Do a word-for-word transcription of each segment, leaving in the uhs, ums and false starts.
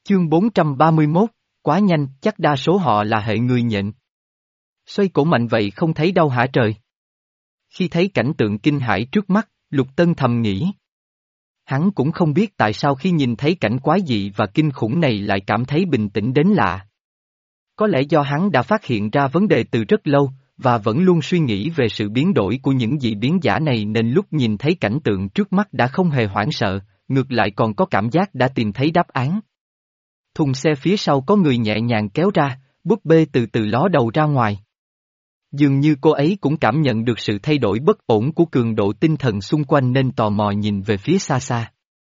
Chương bốn trăm ba mươi mốt, quá nhanh, chắc đa số họ là hệ người nhện. Xoay cổ mạnh vậy không thấy đau hả trời? Khi thấy cảnh tượng kinh hãi trước mắt, Lục Tân thầm nghĩ. Hắn cũng không biết tại sao khi nhìn thấy cảnh quái dị và kinh khủng này lại cảm thấy bình tĩnh đến lạ. Có lẽ do hắn đã phát hiện ra vấn đề từ rất lâu, và vẫn luôn suy nghĩ về sự biến đổi của những dị biến giả này nên lúc nhìn thấy cảnh tượng trước mắt đã không hề hoảng sợ, ngược lại còn có cảm giác đã tìm thấy đáp án. Thùng xe phía sau có người nhẹ nhàng kéo ra, búp bê từ từ ló đầu ra ngoài. Dường như cô ấy cũng cảm nhận được sự thay đổi bất ổn của cường độ tinh thần xung quanh nên tò mò nhìn về phía xa xa.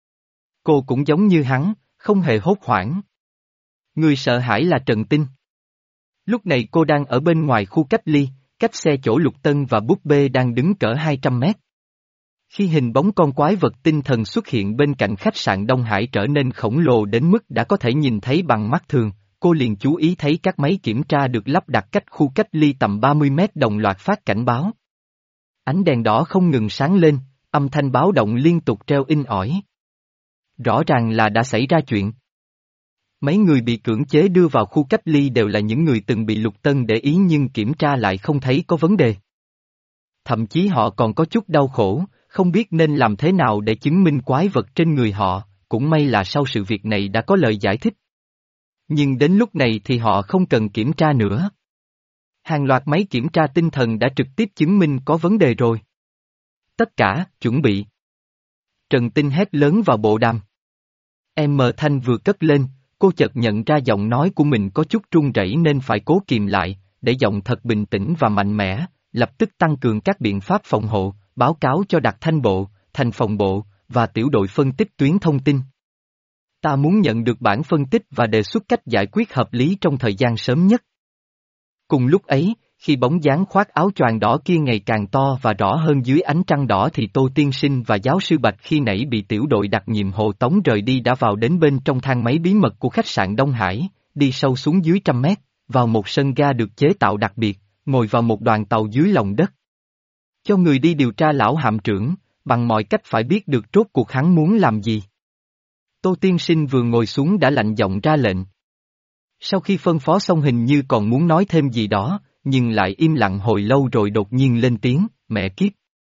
Cô cũng giống như hắn, không hề hốt hoảng. Người sợ hãi là Trần Tinh. Lúc này cô đang ở bên ngoài khu cách ly, cách xe chỗ Lục Tân và búp bê đang đứng cỡ hai trăm mét. Khi hình bóng con quái vật tinh thần xuất hiện bên cạnh khách sạn Đông Hải trở nên khổng lồ đến mức đã có thể nhìn thấy bằng mắt thường, cô liền chú ý thấy các máy kiểm tra được lắp đặt cách khu cách ly tầm ba mươi mét đồng loạt phát cảnh báo. Ánh đèn đỏ không ngừng sáng lên, âm thanh báo động liên tục treo in ỏi. Rõ ràng là đã xảy ra chuyện. Mấy người bị cưỡng chế đưa vào khu cách ly đều là những người từng bị Lục Tân để ý nhưng kiểm tra lại không thấy có vấn đề. Thậm chí họ còn có chút đau khổ, không biết nên làm thế nào để chứng minh quái vật trên người họ, cũng may là sau sự việc này đã có lời giải thích. Nhưng đến lúc này thì họ không cần kiểm tra nữa. Hàng loạt máy kiểm tra tinh thần đã trực tiếp chứng minh có vấn đề rồi. Tất cả, chuẩn bị. Trần Tinh hét lớn vào bộ đàm. Em mờ thanh vừa cất lên, cô chợt nhận ra giọng nói của mình có chút run rẩy nên phải cố kìm lại, để giọng thật bình tĩnh và mạnh mẽ, lập tức tăng cường các biện pháp phòng hộ, báo cáo cho đặc thanh bộ, thành phòng bộ, và tiểu đội phân tích tuyến thông tin. Ta muốn nhận được bản phân tích và đề xuất cách giải quyết hợp lý trong thời gian sớm nhất. Cùng lúc ấy, khi bóng dáng khoác áo choàng đỏ kia ngày càng to và rõ hơn dưới ánh trăng đỏ thì Tô Tiên Sinh và giáo sư Bạch khi nãy bị tiểu đội đặc nhiệm hộ tống rời đi đã vào đến bên trong thang máy bí mật của khách sạn Đông Hải, đi sâu xuống dưới trăm mét, vào một sân ga được chế tạo đặc biệt, ngồi vào một đoàn tàu dưới lòng đất. Cho người đi điều tra lão hạm trưởng, bằng mọi cách phải biết được rốt cuộc hắn muốn làm gì. Tô Tiên Sinh vừa ngồi xuống đã lạnh giọng ra lệnh. Sau khi phân phó xong hình như còn muốn nói thêm gì đó, nhưng lại im lặng hồi lâu rồi đột nhiên lên tiếng, mẹ kiếp.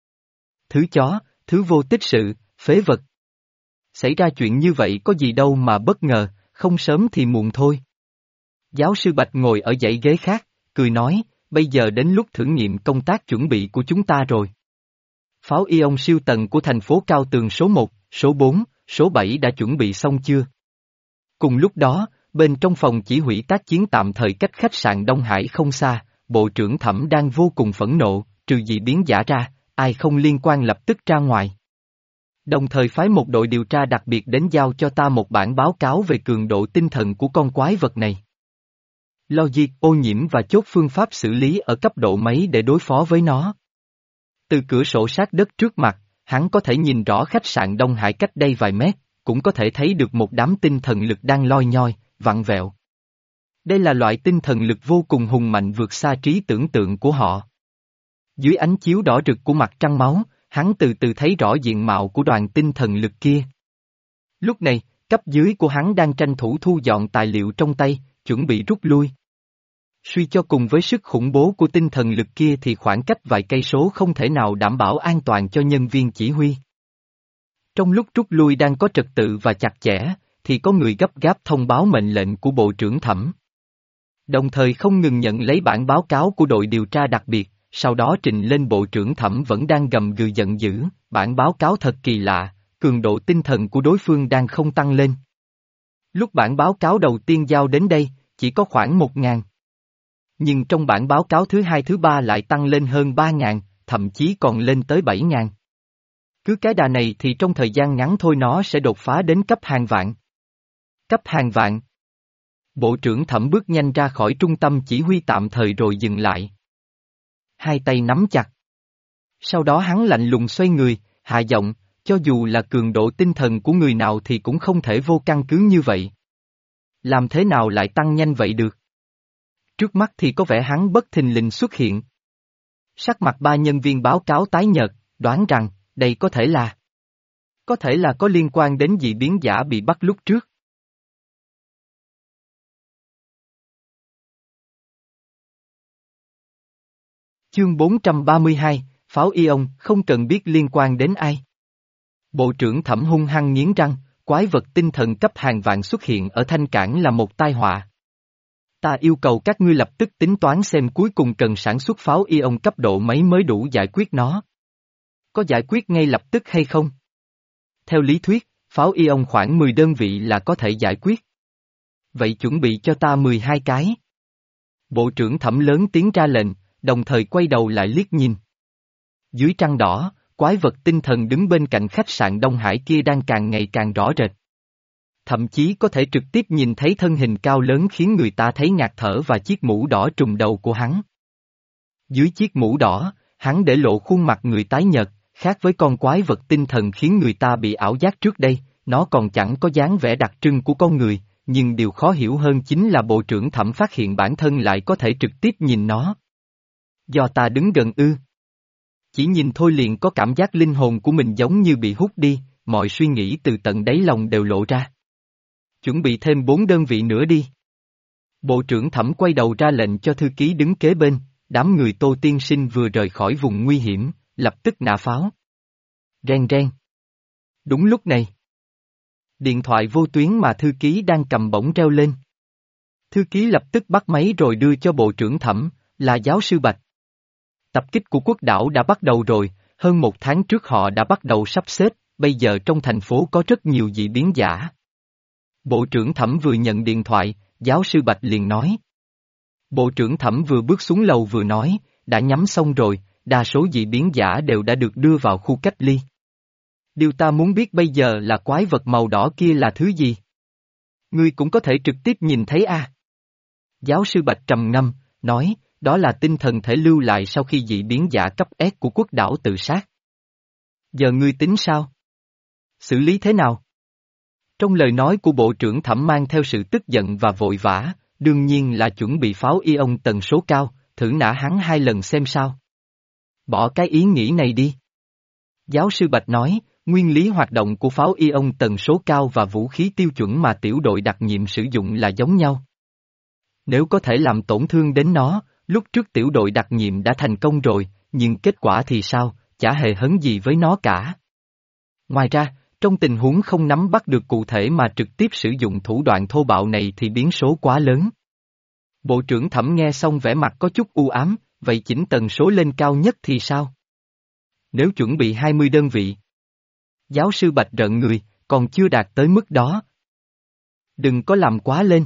Thứ chó, thứ vô tích sự, phế vật. Xảy ra chuyện như vậy có gì đâu mà bất ngờ, không sớm thì muộn thôi. Giáo sư Bạch ngồi ở dãy ghế khác, cười nói, bây giờ đến lúc thử nghiệm công tác chuẩn bị của chúng ta rồi. Pháo ion siêu tần của thành phố Cao Tường số một, số bốn, số bảy đã chuẩn bị xong chưa? Cùng lúc đó, bên trong phòng chỉ huy tác chiến tạm thời cách khách sạn Đông Hải không xa, Bộ trưởng Thẩm đang vô cùng phẫn nộ, trừ dị biến giả ra, ai không liên quan lập tức ra ngoài. Đồng thời phái một đội điều tra đặc biệt đến giao cho ta một bản báo cáo về cường độ tinh thần của con quái vật này. Logic, ô nhiễm và chốt phương pháp xử lý ở cấp độ mấy để đối phó với nó. Từ cửa sổ sát đất trước mặt, hắn có thể nhìn rõ khách sạn Đông Hải cách đây vài mét, cũng có thể thấy được một đám tinh thần lực đang loi nhoi, vặn vẹo. Đây là loại tinh thần lực vô cùng hùng mạnh vượt xa trí tưởng tượng của họ. Dưới ánh chiếu đỏ rực của mặt trăng máu, hắn từ từ thấy rõ diện mạo của đoàn tinh thần lực kia. Lúc này, cấp dưới của hắn đang tranh thủ thu dọn tài liệu trong tay, chuẩn bị rút lui. Suy cho cùng với sức khủng bố của tinh thần lực kia thì khoảng cách vài cây số không thể nào đảm bảo an toàn cho nhân viên chỉ huy. Trong lúc rút lui đang có trật tự và chặt chẽ, thì có người gấp gáp thông báo mệnh lệnh của Bộ trưởng Thẩm. Đồng thời không ngừng nhận lấy bản báo cáo của đội điều tra đặc biệt, sau đó trình lên Bộ trưởng Thẩm vẫn đang gầm gừ giận dữ, bản báo cáo thật kỳ lạ, cường độ tinh thần của đối phương đang không tăng lên. Lúc bản báo cáo đầu tiên giao đến đây, chỉ có khoảng một ngàn. Nhưng trong bản báo cáo thứ hai thứ ba lại tăng lên hơn ba ngàn, thậm chí còn lên tới bảy ngàn. Cứ cái đà này thì trong thời gian ngắn thôi nó sẽ đột phá đến cấp hàng vạn. Cấp hàng vạn. Bộ trưởng Thẩm bước nhanh ra khỏi trung tâm chỉ huy tạm thời rồi dừng lại. Hai tay nắm chặt. Sau đó hắn lạnh lùng xoay người, hạ giọng, cho dù là cường độ tinh thần của người nào thì cũng không thể vô căn cứ như vậy. Làm thế nào lại tăng nhanh vậy được? Trước mắt thì có vẻ hắn bất thình lình xuất hiện. Sắc mặt ba nhân viên báo cáo tái nhợt, đoán rằng, đây có thể là... Có thể là có liên quan đến dị biến giả bị bắt lúc trước. Chương bốn trăm ba mươi hai, Pháo Ion không cần biết liên quan đến ai. Bộ trưởng Thẩm hung hăng nghiến răng, quái vật tinh thần cấp hàng vạn xuất hiện ở Thanh Cảng là một tai họa. Ta yêu cầu các ngươi lập tức tính toán xem cuối cùng cần sản xuất pháo Ion cấp độ mấy mới đủ giải quyết nó. Có giải quyết ngay lập tức hay không? Theo lý thuyết, pháo Ion khoảng mười đơn vị là có thể giải quyết. Vậy chuẩn bị cho ta mười hai cái. Bộ trưởng Thẩm lớn tiếng ra lệnh, đồng thời quay đầu lại liếc nhìn. Dưới trăng đỏ, quái vật tinh thần đứng bên cạnh khách sạn Đông Hải kia đang càng ngày càng rõ rệt. Thậm chí có thể trực tiếp nhìn thấy thân hình cao lớn khiến người ta thấy ngạt thở và chiếc mũ đỏ trùm đầu của hắn. Dưới chiếc mũ đỏ, hắn để lộ khuôn mặt người tái nhợt, khác với con quái vật tinh thần khiến người ta bị ảo giác trước đây, nó còn chẳng có dáng vẻ đặc trưng của con người, nhưng điều khó hiểu hơn chính là bộ trưởng Thẩm phát hiện bản thân lại có thể trực tiếp nhìn nó. Do ta đứng gần ư. Chỉ nhìn thôi liền có cảm giác linh hồn của mình giống như bị hút đi, mọi suy nghĩ từ tận đáy lòng đều lộ ra. Chuẩn bị thêm bốn đơn vị nữa đi. Bộ trưởng Thẩm quay đầu ra lệnh cho thư ký đứng kế bên, đám người Tô tiên sinh vừa rời khỏi vùng nguy hiểm, lập tức nã pháo. Reng reng. Đúng lúc này. Điện thoại vô tuyến mà thư ký đang cầm bỗng reo lên. Thư ký lập tức bắt máy rồi đưa cho bộ trưởng Thẩm, là giáo sư Bạch. Tập kích của quốc đảo đã bắt đầu rồi, hơn một tháng trước họ đã bắt đầu sắp xếp, bây giờ trong thành phố có rất nhiều dị biến giả. Bộ trưởng Thẩm vừa nhận điện thoại, giáo sư Bạch liền nói. Bộ trưởng Thẩm vừa bước xuống lầu vừa nói, đã nhắm xong rồi, đa số dị biến giả đều đã được đưa vào khu cách ly. Điều ta muốn biết bây giờ là quái vật màu đỏ kia là thứ gì? Ngươi cũng có thể trực tiếp nhìn thấy à? Giáo sư Bạch trầm ngâm, nói, đó là tinh thần thể lưu lại sau khi dị biến giả cấp S của quốc đảo tự sát. Giờ ngươi tính sao? Xử lý thế nào? Trong lời nói của bộ trưởng Thẩm mang theo sự tức giận và vội vã, đương nhiên là chuẩn bị pháo Ion tần số cao, thử nã hắn hai lần xem sao. Bỏ cái ý nghĩ này đi. Giáo sư Bạch nói, nguyên lý hoạt động của pháo Ion tần số cao và vũ khí tiêu chuẩn mà tiểu đội đặc nhiệm sử dụng là giống nhau. Nếu có thể làm tổn thương đến nó, lúc trước tiểu đội đặc nhiệm đã thành công rồi, nhưng kết quả thì sao, chả hề hấn gì với nó cả. Ngoài ra, trong tình huống không nắm bắt được cụ thể mà trực tiếp sử dụng thủ đoạn thô bạo này thì biến số quá lớn. Bộ trưởng Thẩm nghe xong vẻ mặt có chút u ám, vậy chỉnh tần số lên cao nhất thì sao? Nếu chuẩn bị hai mươi đơn vị. Giáo sư Bạch rợn người, còn chưa đạt tới mức đó. Đừng có làm quá lên.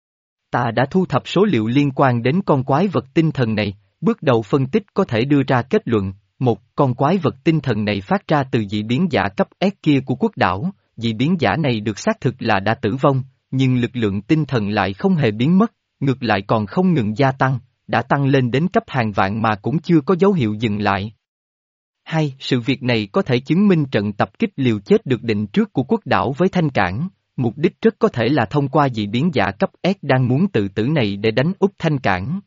Ta đã thu thập số liệu liên quan đến con quái vật tinh thần này, bước đầu phân tích có thể đưa ra kết luận, một, con quái vật tinh thần này phát ra từ dị biến giả cấp S kia của quốc đảo, dị biến giả này được xác thực là đã tử vong, nhưng lực lượng tinh thần lại không hề biến mất, ngược lại còn không ngừng gia tăng, đã tăng lên đến cấp hàng vạn mà cũng chưa có dấu hiệu dừng lại. Hai, sự việc này có thể chứng minh trận tập kích liều chết được định trước của quốc đảo với Thanh Cảng. Mục đích rất có thể là thông qua dị biến giả cấp S đang muốn tự tử này để đánh úp Thanh Cảng.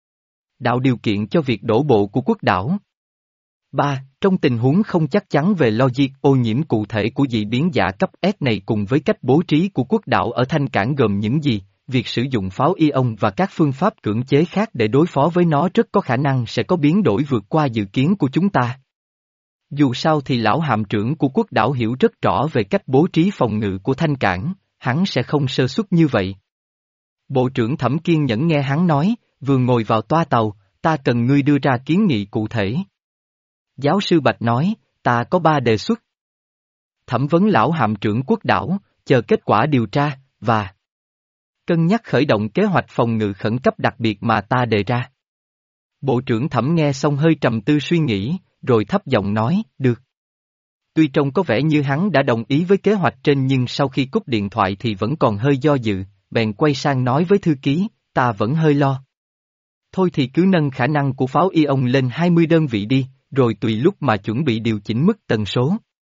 Đạo điều kiện cho việc đổ bộ của quốc đảo. ba. Trong tình huống không chắc chắn về logic ô nhiễm cụ thể của dị biến giả cấp S này cùng với cách bố trí của quốc đảo ở Thanh Cảng gồm những gì, việc sử dụng pháo Ion và các phương pháp cưỡng chế khác để đối phó với nó rất có khả năng sẽ có biến đổi vượt qua dự kiến của chúng ta. Dù sao thì lão hạm trưởng của quốc đảo hiểu rất rõ về cách bố trí phòng ngự của Thanh Cảng, hắn sẽ không sơ suất như vậy. Bộ trưởng Thẩm kiên nhẫn nghe hắn nói, vừa ngồi vào toa tàu, ta cần ngươi đưa ra kiến nghị cụ thể. Giáo sư Bạch nói, ta có ba đề xuất. Thẩm vấn lão hạm trưởng quốc đảo, chờ kết quả điều tra, và cân nhắc khởi động kế hoạch phòng ngự khẩn cấp đặc biệt mà ta đề ra. Bộ trưởng Thẩm nghe xong hơi trầm tư suy nghĩ, rồi thấp giọng nói, được. Tuy trông có vẻ như hắn đã đồng ý với kế hoạch trên nhưng sau khi cúp điện thoại thì vẫn còn hơi do dự, bèn quay sang nói với thư ký, ta vẫn hơi lo. Thôi thì cứ nâng khả năng của pháo Ion lên hai mươi đơn vị đi, rồi tùy lúc mà chuẩn bị điều chỉnh mức tần số.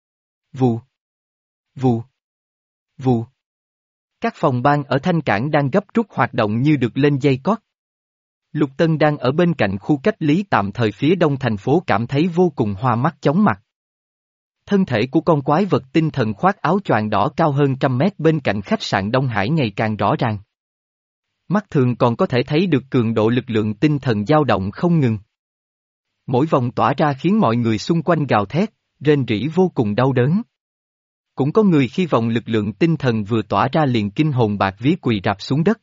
Vù. Vù. Vù. Các phòng ban ở Thanh Cảng đang gấp rút hoạt động như được lên dây cót. Lục Tân đang ở bên cạnh khu cách lý tạm thời phía đông thành phố cảm thấy vô cùng hoa mắt chóng mặt. Thân thể của con quái vật tinh thần khoác áo choàng đỏ cao hơn trăm mét bên cạnh khách sạn Đông Hải ngày càng rõ ràng. Mắt thường còn có thể thấy được cường độ lực lượng tinh thần dao động không ngừng. Mỗi vòng tỏa ra khiến mọi người xung quanh gào thét, rên rỉ vô cùng đau đớn. Cũng có người khi vòng lực lượng tinh thần vừa tỏa ra liền kinh hồn bạt vía quỳ rạp xuống đất.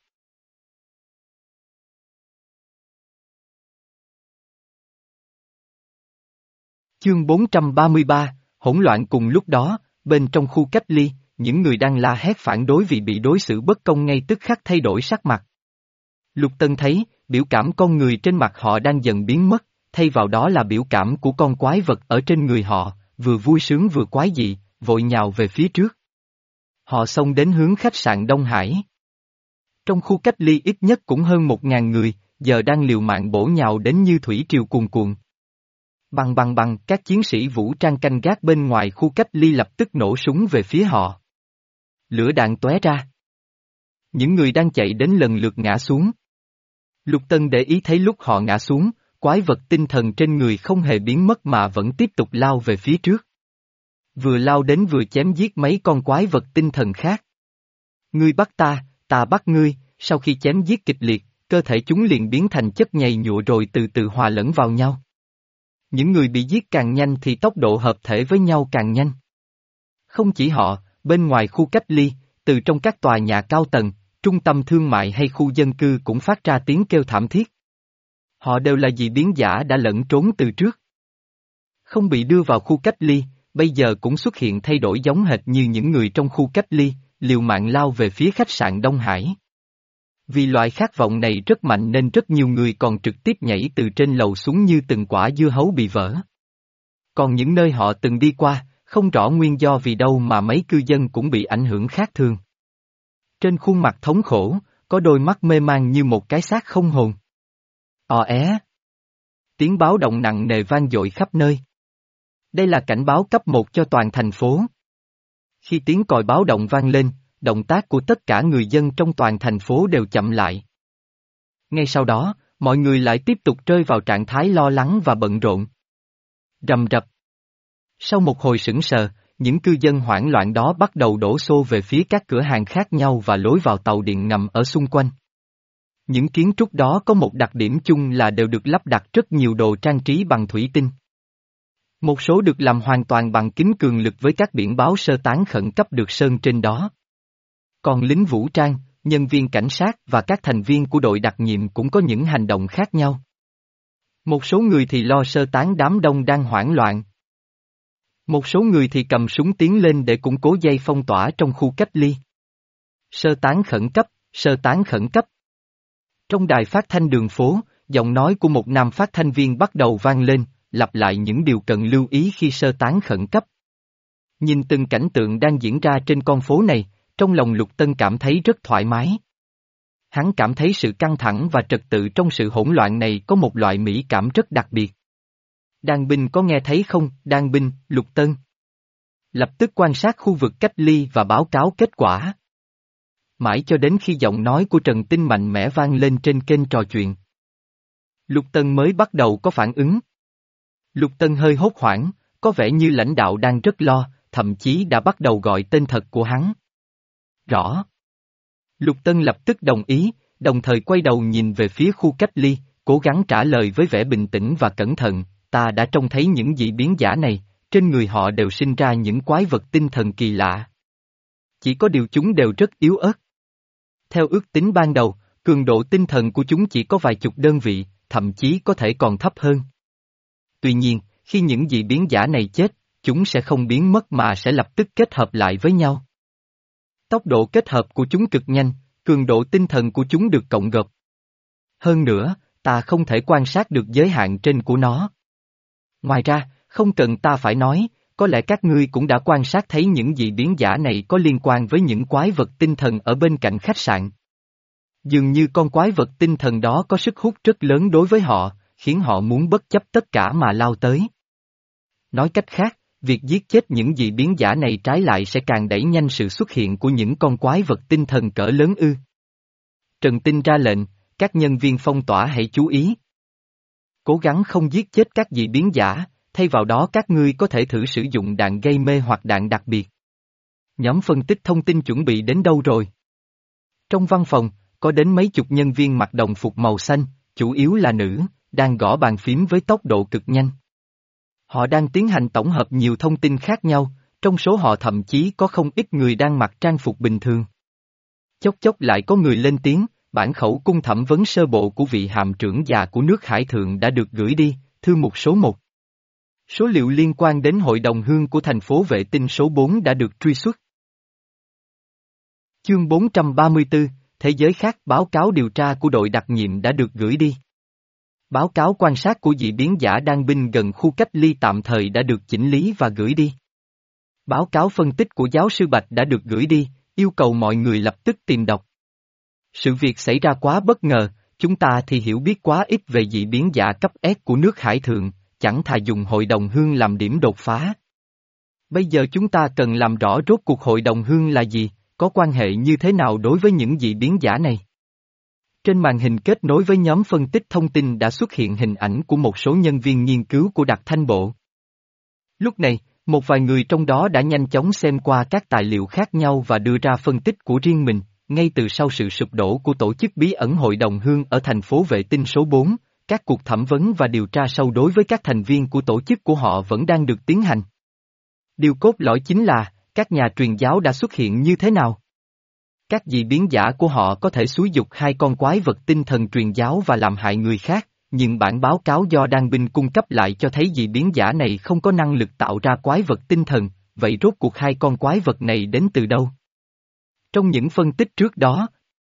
Chương bốn trăm ba mươi ba, hỗn loạn cùng lúc đó, bên trong khu cách ly, những người đang la hét phản đối vì bị đối xử bất công ngay tức khắc thay đổi sắc mặt. Lục Tân thấy, biểu cảm con người trên mặt họ đang dần biến mất, thay vào đó là biểu cảm của con quái vật ở trên người họ, vừa vui sướng vừa quái dị, vội nhào về phía trước. Họ xông đến hướng khách sạn Đông Hải. Trong khu cách ly ít nhất cũng hơn một ngàn người, giờ đang liều mạng bổ nhào đến như thủy triều cuồn cuộn. Bằng bằng bằng, các chiến sĩ vũ trang canh gác bên ngoài khu cách ly lập tức nổ súng về phía họ. Lửa đạn tóe ra. Những người đang chạy đến lần lượt ngã xuống. Lục Tân để ý thấy lúc họ ngã xuống, quái vật tinh thần trên người không hề biến mất mà vẫn tiếp tục lao về phía trước. Vừa lao đến vừa chém giết mấy con quái vật tinh thần khác. Ngươi bắt ta, ta bắt ngươi, sau khi chém giết kịch liệt, cơ thể chúng liền biến thành chất nhầy nhụa rồi từ từ hòa lẫn vào nhau. Những người bị giết càng nhanh thì tốc độ hợp thể với nhau càng nhanh. Không chỉ họ, bên ngoài khu cách ly, từ trong các tòa nhà cao tầng, trung tâm thương mại hay khu dân cư cũng phát ra tiếng kêu thảm thiết. Họ đều là dị biến giả đã lẫn trốn từ trước. Không bị đưa vào khu cách ly, bây giờ cũng xuất hiện thay đổi giống hệt như những người trong khu cách ly, liều mạng lao về phía khách sạn Đông Hải. Vì loại khát vọng này rất mạnh nên rất nhiều người còn trực tiếp nhảy từ trên lầu xuống như từng quả dưa hấu bị vỡ. Còn những nơi họ từng đi qua, không rõ nguyên do vì đâu mà mấy cư dân cũng bị ảnh hưởng khác thường. Trên khuôn mặt thống khổ, có đôi mắt mê man như một cái xác không hồn. Ò é. Tiếng báo động nặng nề vang dội khắp nơi. Đây là cảnh báo cấp một cho toàn thành phố. Khi tiếng còi báo động vang lên, động tác của tất cả người dân trong toàn thành phố đều chậm lại. Ngay sau đó, mọi người lại tiếp tục rơi vào trạng thái lo lắng và bận rộn. Rầm rập. Sau một hồi sững sờ, những cư dân hoảng loạn đó bắt đầu đổ xô về phía các cửa hàng khác nhau và lối vào tàu điện ngầm ở xung quanh. Những kiến trúc đó có một đặc điểm chung là đều được lắp đặt rất nhiều đồ trang trí bằng thủy tinh. Một số được làm hoàn toàn bằng kính cường lực với các biển báo sơ tán khẩn cấp được sơn trên đó. Còn lính vũ trang, nhân viên cảnh sát và các thành viên của đội đặc nhiệm cũng có những hành động khác nhau. Một số người thì lo sơ tán đám đông đang hoảng loạn. Một số người thì cầm súng tiến lên để củng cố dây phong tỏa trong khu cách ly. Sơ tán khẩn cấp, sơ tán khẩn cấp. Trong đài phát thanh đường phố, giọng nói của một nam phát thanh viên bắt đầu vang lên, lặp lại những điều cần lưu ý khi sơ tán khẩn cấp. Nhìn từng cảnh tượng đang diễn ra trên con phố này, trong lòng Lục Tân cảm thấy rất thoải mái. Hắn cảm thấy sự căng thẳng và trật tự trong sự hỗn loạn này có một loại mỹ cảm rất đặc biệt. Đàn binh có nghe thấy không, đàn binh, Lục Tân? Lập tức quan sát khu vực cách ly và báo cáo kết quả. Mãi cho đến khi giọng nói của Trần Tinh mạnh mẽ vang lên trên kênh trò chuyện. Lục Tân mới bắt đầu có phản ứng. Lục Tân hơi hốt hoảng, có vẻ như lãnh đạo đang rất lo, thậm chí đã bắt đầu gọi tên thật của hắn. Rõ. Lục Tân lập tức đồng ý, đồng thời quay đầu nhìn về phía khu cách ly, cố gắng trả lời với vẻ bình tĩnh và cẩn thận, ta đã trông thấy những dị biến giả này, trên người họ đều sinh ra những quái vật tinh thần kỳ lạ. Chỉ có điều chúng đều rất yếu ớt. Theo ước tính ban đầu, cường độ tinh thần của chúng chỉ có vài chục đơn vị, thậm chí có thể còn thấp hơn. Tuy nhiên, khi những dị biến giả này chết, chúng sẽ không biến mất mà sẽ lập tức kết hợp lại với nhau. Tốc độ kết hợp của chúng cực nhanh, cường độ tinh thần của chúng được cộng gộp. Hơn nữa, ta không thể quan sát được giới hạn trên của nó. Ngoài ra, không cần ta phải nói, có lẽ các ngươi cũng đã quan sát thấy những dị biến giả này có liên quan với những quái vật tinh thần ở bên cạnh khách sạn. Dường như con quái vật tinh thần đó có sức hút rất lớn đối với họ, khiến họ muốn bất chấp tất cả mà lao tới. Nói cách khác, việc giết chết những dị biến giả này trái lại sẽ càng đẩy nhanh sự xuất hiện của những con quái vật tinh thần cỡ lớn ư. Trần Tinh ra lệnh, các nhân viên phong tỏa hãy chú ý. Cố gắng không giết chết các dị biến giả, thay vào đó các ngươi có thể thử sử dụng đạn gây mê hoặc đạn đặc biệt. Nhóm phân tích thông tin chuẩn bị đến đâu rồi? Trong văn phòng, có đến mấy chục nhân viên mặc đồng phục màu xanh, chủ yếu là nữ, đang gõ bàn phím với tốc độ cực nhanh. Họ đang tiến hành tổng hợp nhiều thông tin khác nhau, trong số họ thậm chí có không ít người đang mặc trang phục bình thường. Chốc chốc lại có người lên tiếng, bản khẩu cung thẩm vấn sơ bộ của vị hạm trưởng già của nước Hải Thượng đã được gửi đi, thư mục số một. Số liệu liên quan đến hội đồng hương của thành phố vệ tinh số bốn đã được truy xuất. Chương bốn trăm ba mươi tư, Thế giới khác, báo cáo điều tra của đội đặc nhiệm đã được gửi đi. Báo cáo quan sát của dị biến giả đang binh gần khu cách ly tạm thời đã được chỉnh lý và gửi đi. Báo cáo phân tích của giáo sư Bạch đã được gửi đi, yêu cầu mọi người lập tức tìm đọc. Sự việc xảy ra quá bất ngờ, chúng ta thì hiểu biết quá ít về dị biến giả cấp S của nước Hải Thượng, chẳng thà dùng hội đồng hương làm điểm đột phá. Bây giờ chúng ta cần làm rõ rốt cuộc hội đồng hương là gì, có quan hệ như thế nào đối với những dị biến giả này. Trên màn hình kết nối với nhóm phân tích thông tin đã xuất hiện hình ảnh của một số nhân viên nghiên cứu của Đặc Thanh Bộ. Lúc này, một vài người trong đó đã nhanh chóng xem qua các tài liệu khác nhau và đưa ra phân tích của riêng mình, ngay từ sau sự sụp đổ của tổ chức bí ẩn Hội đồng Hương ở thành phố vệ tinh số bốn, các cuộc thẩm vấn và điều tra sâu đối với các thành viên của tổ chức của họ vẫn đang được tiến hành. Điều cốt lõi chính là, các nhà truyền giáo đã xuất hiện như thế nào? Các dị biến giả của họ có thể xúi dục hai con quái vật tinh thần truyền giáo và làm hại người khác, nhưng bản báo cáo do Đan binh cung cấp lại cho thấy dị biến giả này không có năng lực tạo ra quái vật tinh thần, vậy rốt cuộc hai con quái vật này đến từ đâu? Trong những phân tích trước đó,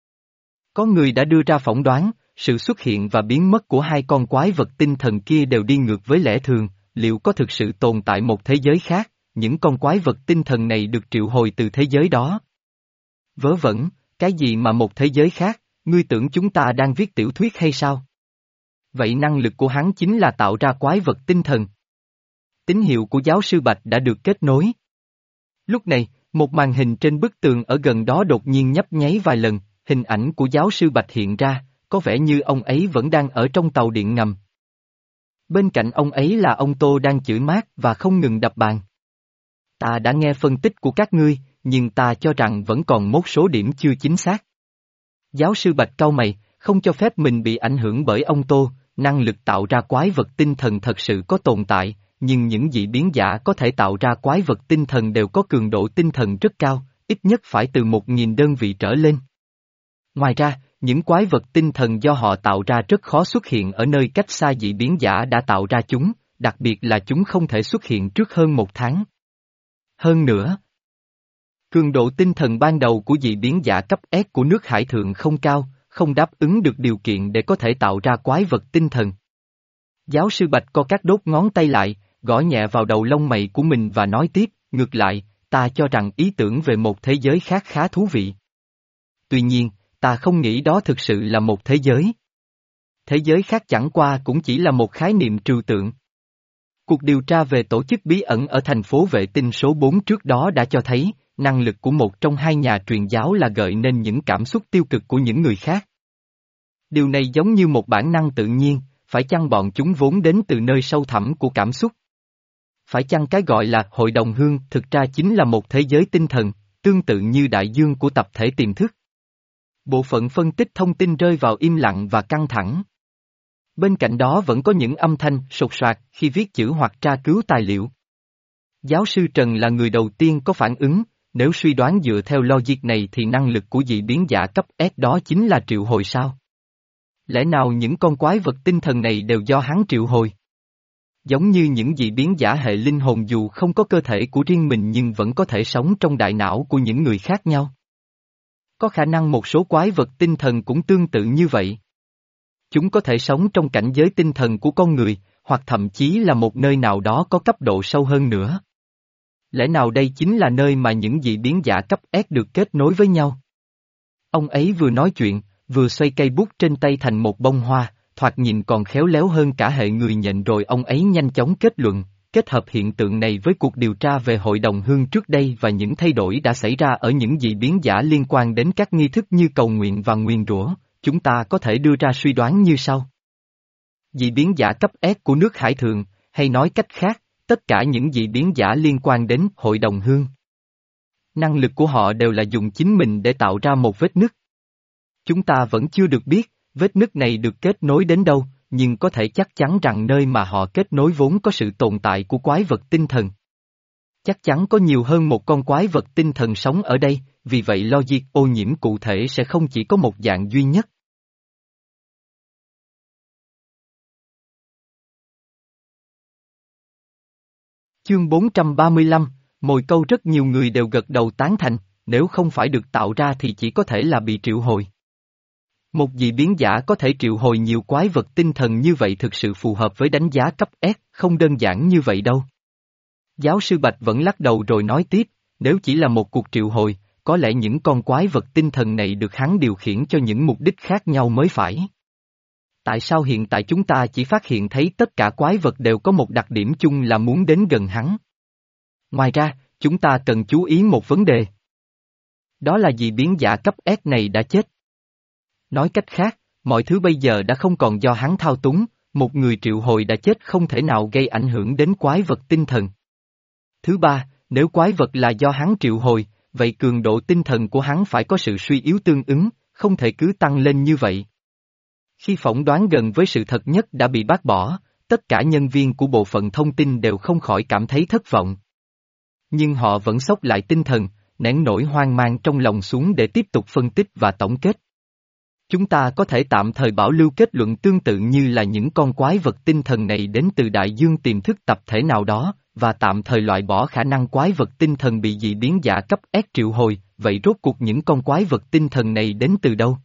có người đã đưa ra phỏng đoán, sự xuất hiện và biến mất của hai con quái vật tinh thần kia đều đi ngược với lẽ thường, liệu có thực sự tồn tại một thế giới khác, những con quái vật tinh thần này được triệu hồi từ thế giới đó? Vớ vẩn, cái gì mà một thế giới khác, ngươi tưởng chúng ta đang viết tiểu thuyết hay sao? Vậy năng lực của hắn chính là tạo ra quái vật tinh thần. Tín hiệu của giáo sư Bạch đã được kết nối. Lúc này, một màn hình trên bức tường ở gần đó đột nhiên nhấp nháy vài lần, hình ảnh của giáo sư Bạch hiện ra, có vẻ như ông ấy vẫn đang ở trong tàu điện ngầm. Bên cạnh ông ấy là ông Tô đang chửi mát và không ngừng đập bàn. Ta đã nghe phân tích của các ngươi, nhưng ta cho rằng vẫn còn một số điểm chưa chính xác. Giáo sư Bạch cau mày, không cho phép mình bị ảnh hưởng bởi ông Tô, năng lực tạo ra quái vật tinh thần thật sự có tồn tại, nhưng những dị biến giả có thể tạo ra quái vật tinh thần đều có cường độ tinh thần rất cao, ít nhất phải từ một nghìn đơn vị trở lên. Ngoài ra, những quái vật tinh thần do họ tạo ra rất khó xuất hiện ở nơi cách xa dị biến giả đã tạo ra chúng, đặc biệt là chúng không thể xuất hiện trước hơn một tháng. Hơn nữa, cường độ tinh thần ban đầu của dị biến giả cấp S của nước Hải Thượng không cao, không đáp ứng được điều kiện để có thể tạo ra quái vật tinh thần. Giáo sư Bạch co các đốt ngón tay lại, gõ nhẹ vào đầu lông mày của mình và nói tiếp, ngược lại, ta cho rằng ý tưởng về một thế giới khác khá thú vị. Tuy nhiên, ta không nghĩ đó thực sự là một thế giới. Thế giới khác chẳng qua cũng chỉ là một khái niệm trừu tượng. Cuộc điều tra về tổ chức bí ẩn ở thành phố vệ tinh số bốn trước đó đã cho thấy, năng lực của một trong hai nhà truyền giáo là gợi nên những cảm xúc tiêu cực của những người khác. Điều này giống như một bản năng tự nhiên, phải chăng bọn chúng vốn đến từ nơi sâu thẳm của cảm xúc? Phải chăng cái gọi là hội đồng hương thực ra chính là một thế giới tinh thần, tương tự như đại dương của tập thể tiềm thức? Bộ phận phân tích thông tin rơi vào im lặng và căng thẳng. Bên cạnh đó vẫn có những âm thanh sột soạt khi viết chữ hoặc tra cứu tài liệu. Giáo sư Trần là người đầu tiên có phản ứng, nếu suy đoán dựa theo logic này thì năng lực của dị biến giả cấp S đó chính là triệu hồi sao? Lẽ nào những con quái vật tinh thần này đều do hắn triệu hồi? Giống như những dị biến giả hệ linh hồn dù không có cơ thể của riêng mình nhưng vẫn có thể sống trong đại não của những người khác nhau. Có khả năng một số quái vật tinh thần cũng tương tự như vậy. Chúng có thể sống trong cảnh giới tinh thần của con người, hoặc thậm chí là một nơi nào đó có cấp độ sâu hơn nữa. Lẽ nào đây chính là nơi mà những dị biến giả cấp S được kết nối với nhau? Ông ấy vừa nói chuyện, vừa xoay cây bút trên tay thành một bông hoa, thoạt nhìn còn khéo léo hơn cả hệ người nhện rồi ông ấy nhanh chóng kết luận, kết hợp hiện tượng này với cuộc điều tra về hội đồng hương trước đây và những thay đổi đã xảy ra ở những dị biến giả liên quan đến các nghi thức như cầu nguyện và nguyền rủa, chúng ta có thể đưa ra suy đoán như sau. Dị biến giả cấp S của nước Hải Thượng, hay nói cách khác, tất cả những dị biến giả liên quan đến hội đồng hương. Năng lực của họ đều là dùng chính mình để tạo ra một vết nứt. Chúng ta vẫn chưa được biết, vết nứt này được kết nối đến đâu, nhưng có thể chắc chắn rằng nơi mà họ kết nối vốn có sự tồn tại của quái vật tinh thần. Chắc chắn có nhiều hơn một con quái vật tinh thần sống ở đây, vì vậy logic ô nhiễm cụ thể sẽ không chỉ có một dạng duy nhất. Chương bốn trăm ba mươi lăm, mồi câu rất nhiều người đều gật đầu tán thành, nếu không phải được tạo ra thì chỉ có thể là bị triệu hồi. Một dị biến giả có thể triệu hồi nhiều quái vật tinh thần như vậy thực sự phù hợp với đánh giá cấp S, không đơn giản như vậy đâu. Giáo sư Bạch vẫn lắc đầu rồi nói tiếp, nếu chỉ là một cuộc triệu hồi, có lẽ những con quái vật tinh thần này được hắn điều khiển cho những mục đích khác nhau mới phải. Tại sao hiện tại chúng ta chỉ phát hiện thấy tất cả quái vật đều có một đặc điểm chung là muốn đến gần hắn? Ngoài ra, chúng ta cần chú ý một vấn đề. Đó là dị biến giả cấp S này đã chết. Nói cách khác, mọi thứ bây giờ đã không còn do hắn thao túng, một người triệu hồi đã chết không thể nào gây ảnh hưởng đến quái vật tinh thần. Thứ ba, nếu quái vật là do hắn triệu hồi, vậy cường độ tinh thần của hắn phải có sự suy yếu tương ứng, không thể cứ tăng lên như vậy. Khi phỏng đoán gần với sự thật nhất đã bị bác bỏ, tất cả nhân viên của bộ phận thông tin đều không khỏi cảm thấy thất vọng. Nhưng họ vẫn xốc lại tinh thần, nén nỗi hoang mang trong lòng xuống để tiếp tục phân tích và tổng kết. Chúng ta có thể tạm thời bảo lưu kết luận tương tự như là những con quái vật tinh thần này đến từ đại dương tiềm thức tập thể nào đó, và tạm thời loại bỏ khả năng quái vật tinh thần bị dị biến giả cấp S triệu hồi, vậy rốt cuộc những con quái vật tinh thần này đến từ đâu?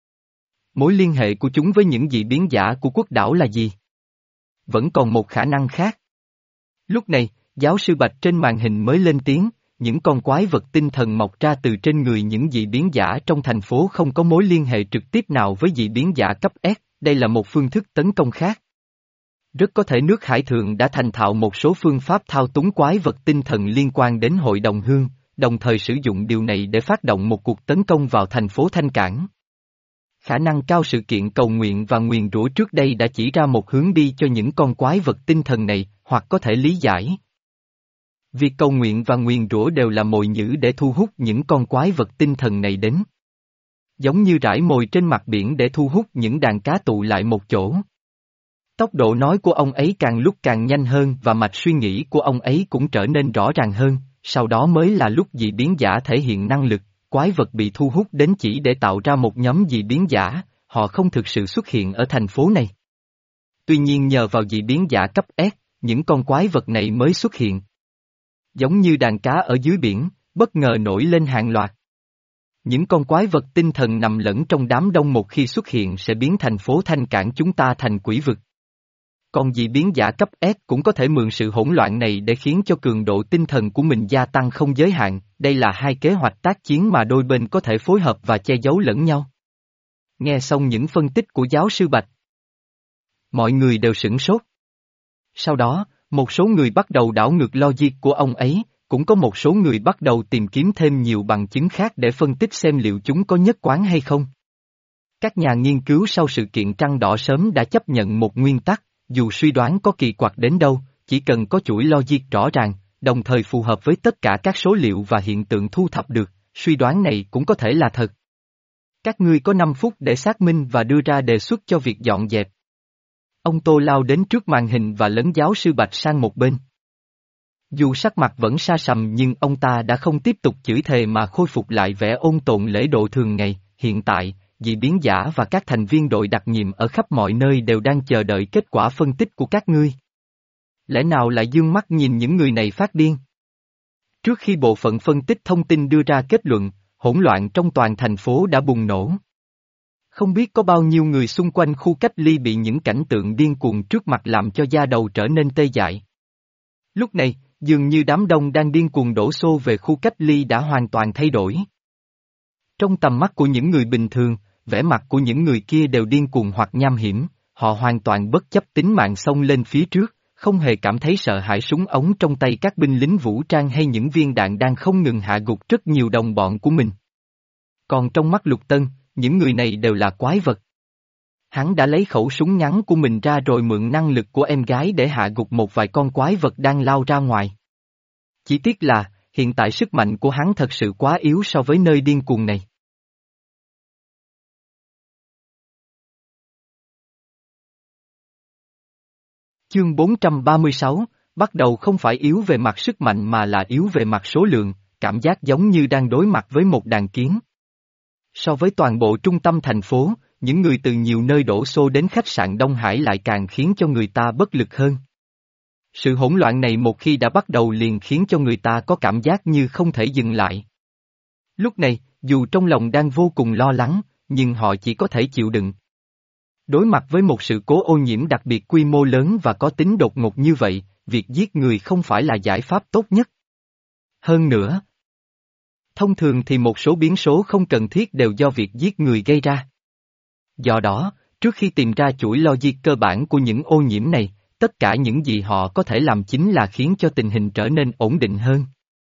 Mối liên hệ của chúng với những dị biến giả của quốc đảo là gì? Vẫn còn một khả năng khác. Lúc này, giáo sư Bạch trên màn hình mới lên tiếng, những con quái vật tinh thần mọc ra từ trên người những dị biến giả trong thành phố không có mối liên hệ trực tiếp nào với dị biến giả cấp S, đây là một phương thức tấn công khác. Rất có thể nước Hải Thượng đã thành thạo một số phương pháp thao túng quái vật tinh thần liên quan đến Hội đồng Hương, đồng thời sử dụng điều này để phát động một cuộc tấn công vào thành phố Thanh Cảng. Khả năng cao sự kiện cầu nguyện và nguyền rủa trước đây đã chỉ ra một hướng đi cho những con quái vật tinh thần này, hoặc có thể lý giải. Việc cầu nguyện và nguyền rủa đều là mồi nhử để thu hút những con quái vật tinh thần này đến. Giống như rải mồi trên mặt biển để thu hút những đàn cá tụ lại một chỗ. Tốc độ nói của ông ấy càng lúc càng nhanh hơn và mạch suy nghĩ của ông ấy cũng trở nên rõ ràng hơn, sau đó mới là lúc dị biến giả thể hiện năng lực, quái vật bị thu hút đến chỉ để tạo ra một nhóm dị biến giả, họ không thực sự xuất hiện ở thành phố này. Tuy nhiên nhờ vào dị biến giả cấp S, những con quái vật này mới xuất hiện. Giống như đàn cá ở dưới biển, bất ngờ nổi lên hàng loạt. Những con quái vật tinh thần nằm lẫn trong đám đông một khi xuất hiện sẽ biến thành phố Thanh Cảng chúng ta thành quỷ vực. Còn dị biến giả cấp S cũng có thể mượn sự hỗn loạn này để khiến cho cường độ tinh thần của mình gia tăng không giới hạn, đây là hai kế hoạch tác chiến mà đôi bên có thể phối hợp và che giấu lẫn nhau. Nghe xong những phân tích của giáo sư Bạch, mọi người đều sửng sốt. Sau đó, một số người bắt đầu đảo ngược logic của ông ấy, cũng có một số người bắt đầu tìm kiếm thêm nhiều bằng chứng khác để phân tích xem liệu chúng có nhất quán hay không. Các nhà nghiên cứu sau sự kiện Trăng Đỏ sớm đã chấp nhận một nguyên tắc, dù suy đoán có kỳ quặc đến đâu, chỉ cần có chuỗi logic rõ ràng, đồng thời phù hợp với tất cả các số liệu và hiện tượng thu thập được, suy đoán này cũng có thể là thật. Các ngươi có năm phút để xác minh và đưa ra đề xuất cho việc dọn dẹp. Ông Tô lao đến trước màn hình và lấn giáo sư Bạch sang một bên. Dù sắc mặt vẫn sa sầm nhưng ông ta đã không tiếp tục chửi thề mà khôi phục lại vẻ ôn tồn lễ độ thường ngày. Hiện tại, dị biến giả và các thành viên đội đặc nhiệm ở khắp mọi nơi đều đang chờ đợi kết quả phân tích của các ngươi. Lẽ nào lại dương mắt nhìn những người này phát điên? Trước khi bộ phận phân tích thông tin đưa ra kết luận, hỗn loạn trong toàn thành phố đã bùng nổ. Không biết có bao nhiêu người xung quanh khu cách ly bị những cảnh tượng điên cuồng trước mặt làm cho da đầu trở nên tê dại. Lúc này, dường như đám đông đang điên cuồng đổ xô về khu cách ly đã hoàn toàn thay đổi. Trong tầm mắt của những người bình thường, vẻ mặt của những người kia đều điên cuồng hoặc nham hiểm, họ hoàn toàn bất chấp tính mạng xông lên phía trước, không hề cảm thấy sợ hãi súng ống trong tay các binh lính vũ trang hay những viên đạn đang không ngừng hạ gục rất nhiều đồng bọn của mình. Còn trong mắt Lục Tân, những người này đều là quái vật. Hắn đã lấy khẩu súng ngắn của mình ra rồi mượn năng lực của em gái để hạ gục một vài con quái vật đang lao ra ngoài. Chỉ tiếc là, hiện tại sức mạnh của hắn thật sự quá yếu so với nơi điên cuồng này. Chương bốn trăm ba mươi sáu, bắt đầu không phải yếu về mặt sức mạnh mà là yếu về mặt số lượng, cảm giác giống như đang đối mặt với một đàn kiến. So với toàn bộ trung tâm thành phố, những người từ nhiều nơi đổ xô đến khách sạn Đông Hải lại càng khiến cho người ta bất lực hơn. Sự hỗn loạn này một khi đã bắt đầu liền khiến cho người ta có cảm giác như không thể dừng lại. Lúc này, dù trong lòng đang vô cùng lo lắng, nhưng họ chỉ có thể chịu đựng. Đối mặt với một sự cố ô nhiễm đặc biệt quy mô lớn và có tính đột ngột như vậy, việc giết người không phải là giải pháp tốt nhất. Hơn nữa, thông thường thì một số biến số không cần thiết đều do việc giết người gây ra. Do đó, trước khi tìm ra chuỗi logic cơ bản của những ô nhiễm này, tất cả những gì họ có thể làm chính là khiến cho tình hình trở nên ổn định hơn.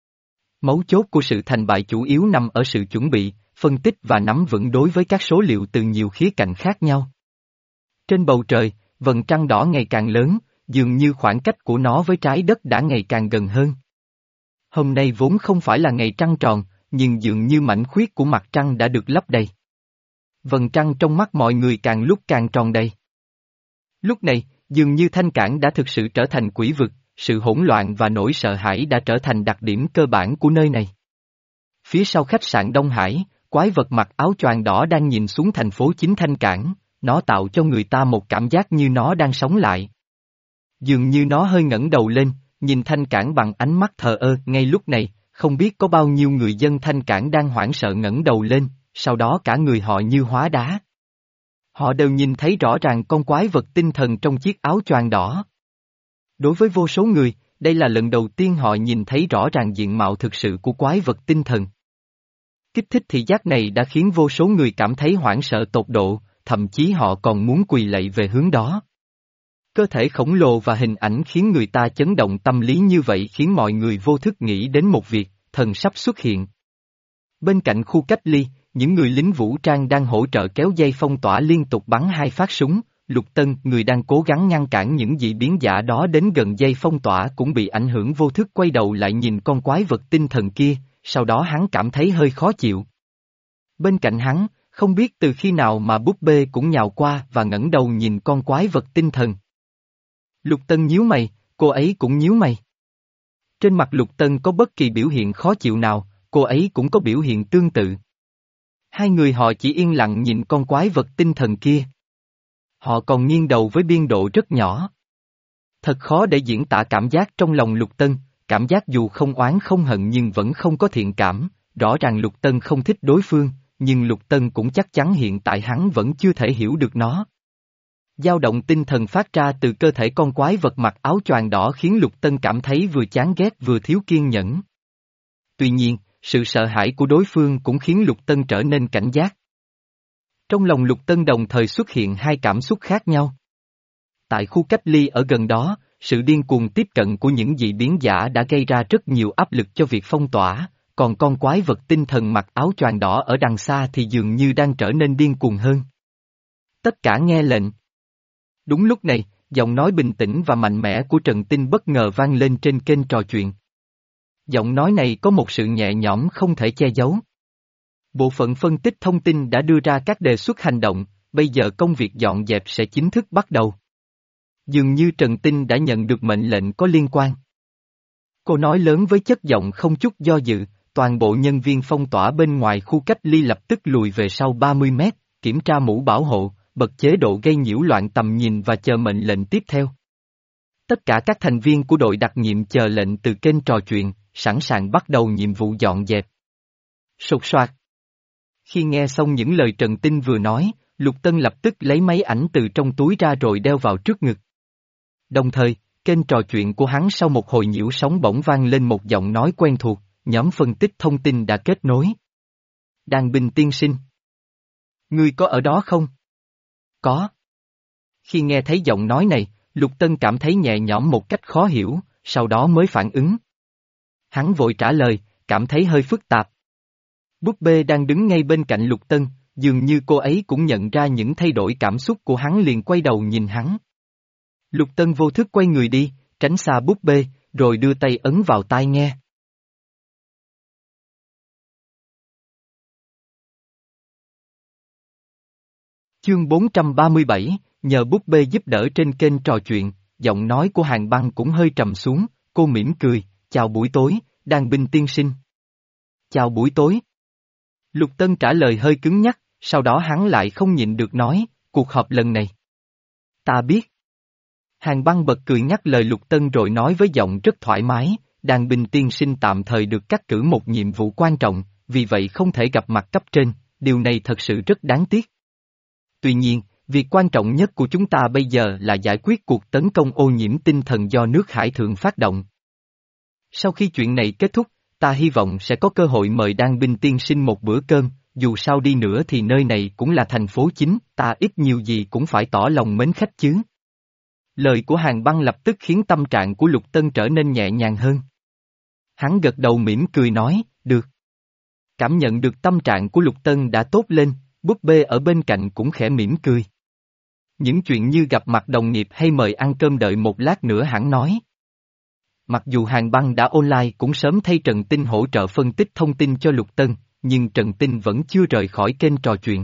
Mấu chốt của sự thành bại chủ yếu nằm ở sự chuẩn bị, phân tích và nắm vững đối với các số liệu từ nhiều khía cạnh khác nhau. Trên bầu trời, vầng trăng đỏ ngày càng lớn, dường như khoảng cách của nó với trái đất đã ngày càng gần hơn. Hôm nay vốn không phải là ngày trăng tròn, nhưng dường như mảnh khuyết của mặt trăng đã được lấp đầy. Vầng trăng trong mắt mọi người càng lúc càng tròn đầy. Lúc này, dường như Thanh Cảng đã thực sự trở thành quỷ vực, sự hỗn loạn và nỗi sợ hãi đã trở thành đặc điểm cơ bản của nơi này. Phía sau khách sạn Đông Hải, quái vật mặc áo choàng đỏ đang nhìn xuống thành phố chính Thanh Cảng, nó tạo cho người ta một cảm giác như nó đang sống lại. Dường như nó hơi ngẩng đầu lên, nhìn Thanh Cảng bằng ánh mắt thờ ơ. Ngay lúc này, không biết có bao nhiêu người dân Thanh Cảng đang hoảng sợ ngẩng đầu lên, sau đó cả người họ như hóa đá. Họ đều nhìn thấy rõ ràng con quái vật tinh thần trong chiếc áo choàng đỏ. Đối với vô số người, đây là lần đầu tiên họ nhìn thấy rõ ràng diện mạo thực sự của quái vật tinh thần. Kích thích thị giác này đã khiến vô số người cảm thấy hoảng sợ tột độ, thậm chí họ còn muốn quỳ lạy về hướng đó. Cơ thể khổng lồ và hình ảnh khiến người ta chấn động tâm lý như vậy khiến mọi người vô thức nghĩ đến một việc, thần sắp xuất hiện. Bên cạnh khu cách ly, những người lính vũ trang đang hỗ trợ kéo dây phong tỏa liên tục bắn hai phát súng. Lục Tân, người đang cố gắng ngăn cản những dị biến giả đó đến gần dây phong tỏa cũng bị ảnh hưởng vô thức quay đầu lại nhìn con quái vật tinh thần kia, sau đó hắn cảm thấy hơi khó chịu. Bên cạnh hắn, không biết từ khi nào mà búp bê cũng nhào qua và ngẩng đầu nhìn con quái vật tinh thần. Lục Tân nhíu mày, cô ấy cũng nhíu mày. Trên mặt Lục Tân có bất kỳ biểu hiện khó chịu nào, cô ấy cũng có biểu hiện tương tự. Hai người họ chỉ yên lặng nhìn con quái vật tinh thần kia. Họ còn nghiêng đầu với biên độ rất nhỏ. Thật khó để diễn tả cảm giác trong lòng Lục Tân, cảm giác dù không oán không hận nhưng vẫn không có thiện cảm, rõ ràng Lục Tân không thích đối phương, nhưng Lục Tân cũng chắc chắn hiện tại hắn vẫn chưa thể hiểu được nó. Dao động tinh thần phát ra từ cơ thể con quái vật mặc áo choàng đỏ khiến Lục Tân cảm thấy vừa chán ghét vừa thiếu kiên nhẫn. Tuy nhiên, sự sợ hãi của đối phương cũng khiến Lục Tân trở nên cảnh giác. Trong lòng Lục Tân đồng thời xuất hiện hai cảm xúc khác nhau. Tại khu cách ly ở gần đó, sự điên cuồng tiếp cận của những dị biến giả đã gây ra rất nhiều áp lực cho việc phong tỏa, còn con quái vật tinh thần mặc áo choàng đỏ ở đằng xa thì dường như đang trở nên điên cuồng hơn. Tất cả nghe lệnh. Đúng lúc này, giọng nói bình tĩnh và mạnh mẽ của Trần Tinh bất ngờ vang lên trên kênh trò chuyện. Giọng nói này có một sự nhẹ nhõm không thể che giấu. Bộ phận phân tích thông tin đã đưa ra các đề xuất hành động, bây giờ công việc dọn dẹp sẽ chính thức bắt đầu. Dường như Trần Tinh đã nhận được mệnh lệnh có liên quan. Cô nói lớn với chất giọng không chút do dự, toàn bộ nhân viên phong tỏa bên ngoài khu cách ly lập tức lùi về sau ba mươi mét, kiểm tra mũ bảo hộ, bật chế độ gây nhiễu loạn tầm nhìn và chờ mệnh lệnh tiếp theo. Tất cả các thành viên của đội đặc nhiệm chờ lệnh từ kênh trò chuyện, sẵn sàng bắt đầu nhiệm vụ dọn dẹp. Sột soạt. Khi nghe xong những lời Trần Tinh vừa nói, Lục Tân lập tức lấy máy ảnh từ trong túi ra rồi đeo vào trước ngực. Đồng thời, kênh trò chuyện của hắn sau một hồi nhiễu sóng bỗng vang lên một giọng nói quen thuộc, nhóm phân tích thông tin đã kết nối. Đàn Bình tiên sinh. Ngươi có ở đó không? Có. Khi nghe thấy giọng nói này, Lục Tân cảm thấy nhẹ nhõm một cách khó hiểu, sau đó mới phản ứng. Hắn vội trả lời, cảm thấy hơi phức tạp. Búp bê đang đứng ngay bên cạnh Lục Tân, dường như cô ấy cũng nhận ra những thay đổi cảm xúc của hắn liền quay đầu nhìn hắn. Lục Tân vô thức quay người đi, tránh xa búp bê, rồi đưa tay ấn vào tai nghe. Chương bốn trăm ba mươi bảy, nhờ búp bê giúp đỡ trên kênh trò chuyện, giọng nói của Hàn Băng cũng hơi trầm xuống, cô mỉm cười, chào buổi tối, Đan binh tiên sinh. Chào buổi tối. Lục Tân trả lời hơi cứng nhắc, sau đó hắn lại không nhịn được nói, cuộc họp lần này. Ta biết. Hàn Băng bật cười nhắc lời Lục Tân rồi nói với giọng rất thoải mái, Đan binh tiên sinh tạm thời được cắt cử một nhiệm vụ quan trọng, vì vậy không thể gặp mặt cấp trên, điều này thật sự rất đáng tiếc. Tuy nhiên, việc quan trọng nhất của chúng ta bây giờ là giải quyết cuộc tấn công ô nhiễm tinh thần do nước Hải Thượng phát động. Sau khi chuyện này kết thúc, ta hy vọng sẽ có cơ hội mời Đan binh tiên sinh một bữa cơm, dù sao đi nữa thì nơi này cũng là thành phố chính, ta ít nhiều gì cũng phải tỏ lòng mến khách chứ. Lời của Hàn Băng lập tức khiến tâm trạng của Lục Tân trở nên nhẹ nhàng hơn. Hắn gật đầu mỉm cười nói, được. Cảm nhận được tâm trạng của Lục Tân đã tốt lên, búp bê ở bên cạnh cũng khẽ mỉm cười. Những chuyện như gặp mặt đồng nghiệp hay mời ăn cơm đợi một lát nữa hẳn nói. Mặc dù Hàn Băng đã online cũng sớm thay Trần Tinh hỗ trợ phân tích thông tin cho Lục Tân, nhưng Trần Tinh vẫn chưa rời khỏi kênh trò chuyện.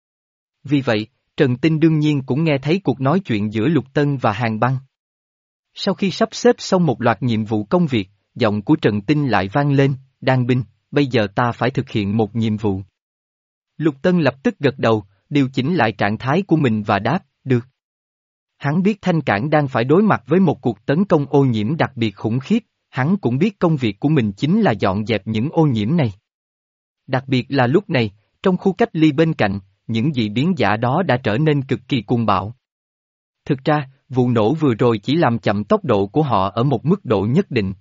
Vì vậy, Trần Tinh đương nhiên cũng nghe thấy cuộc nói chuyện giữa Lục Tân và Hàn Băng. Sau khi sắp xếp xong một loạt nhiệm vụ công việc, giọng của Trần Tinh lại vang lên, Đan binh, bây giờ ta phải thực hiện một nhiệm vụ. Lục Tân lập tức gật đầu, điều chỉnh lại trạng thái của mình và đáp, được. Hắn biết Thanh Cảng đang phải đối mặt với một cuộc tấn công ô nhiễm đặc biệt khủng khiếp, hắn cũng biết công việc của mình chính là dọn dẹp những ô nhiễm này. Đặc biệt là lúc này, trong khu cách ly bên cạnh, những dị biến giả đó đã trở nên cực kỳ cuồng bạo. Thực ra, vụ nổ vừa rồi chỉ làm chậm tốc độ của họ ở một mức độ nhất định.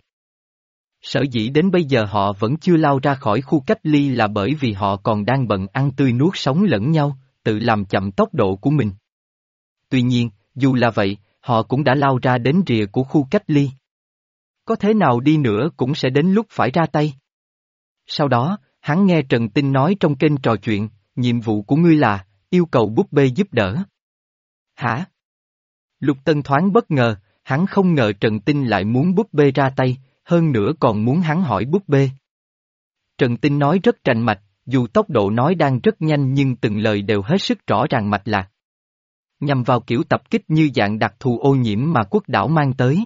Sở dĩ đến bây giờ họ vẫn chưa lao ra khỏi khu cách ly là bởi vì họ còn đang bận ăn tươi nuốt sống lẫn nhau, tự làm chậm tốc độ của mình. Tuy nhiên, dù là vậy, họ cũng đã lao ra đến rìa của khu cách ly. Có thế nào đi nữa cũng sẽ đến lúc phải ra tay. Sau đó, hắn nghe Trần Tinh nói trong kênh trò chuyện, nhiệm vụ của ngươi là, yêu cầu búp bê giúp đỡ. Hả? Lục Tân thoáng bất ngờ, hắn không ngờ Trần Tinh lại muốn búp bê ra tay, hơn nữa còn muốn hắn hỏi búp bê. Trần Tinh nói rất rành mạch, dù tốc độ nói đang rất nhanh nhưng từng lời đều hết sức rõ ràng mạch lạc. Nhằm vào kiểu tập kích như dạng đặc thù ô nhiễm mà quốc đảo mang tới.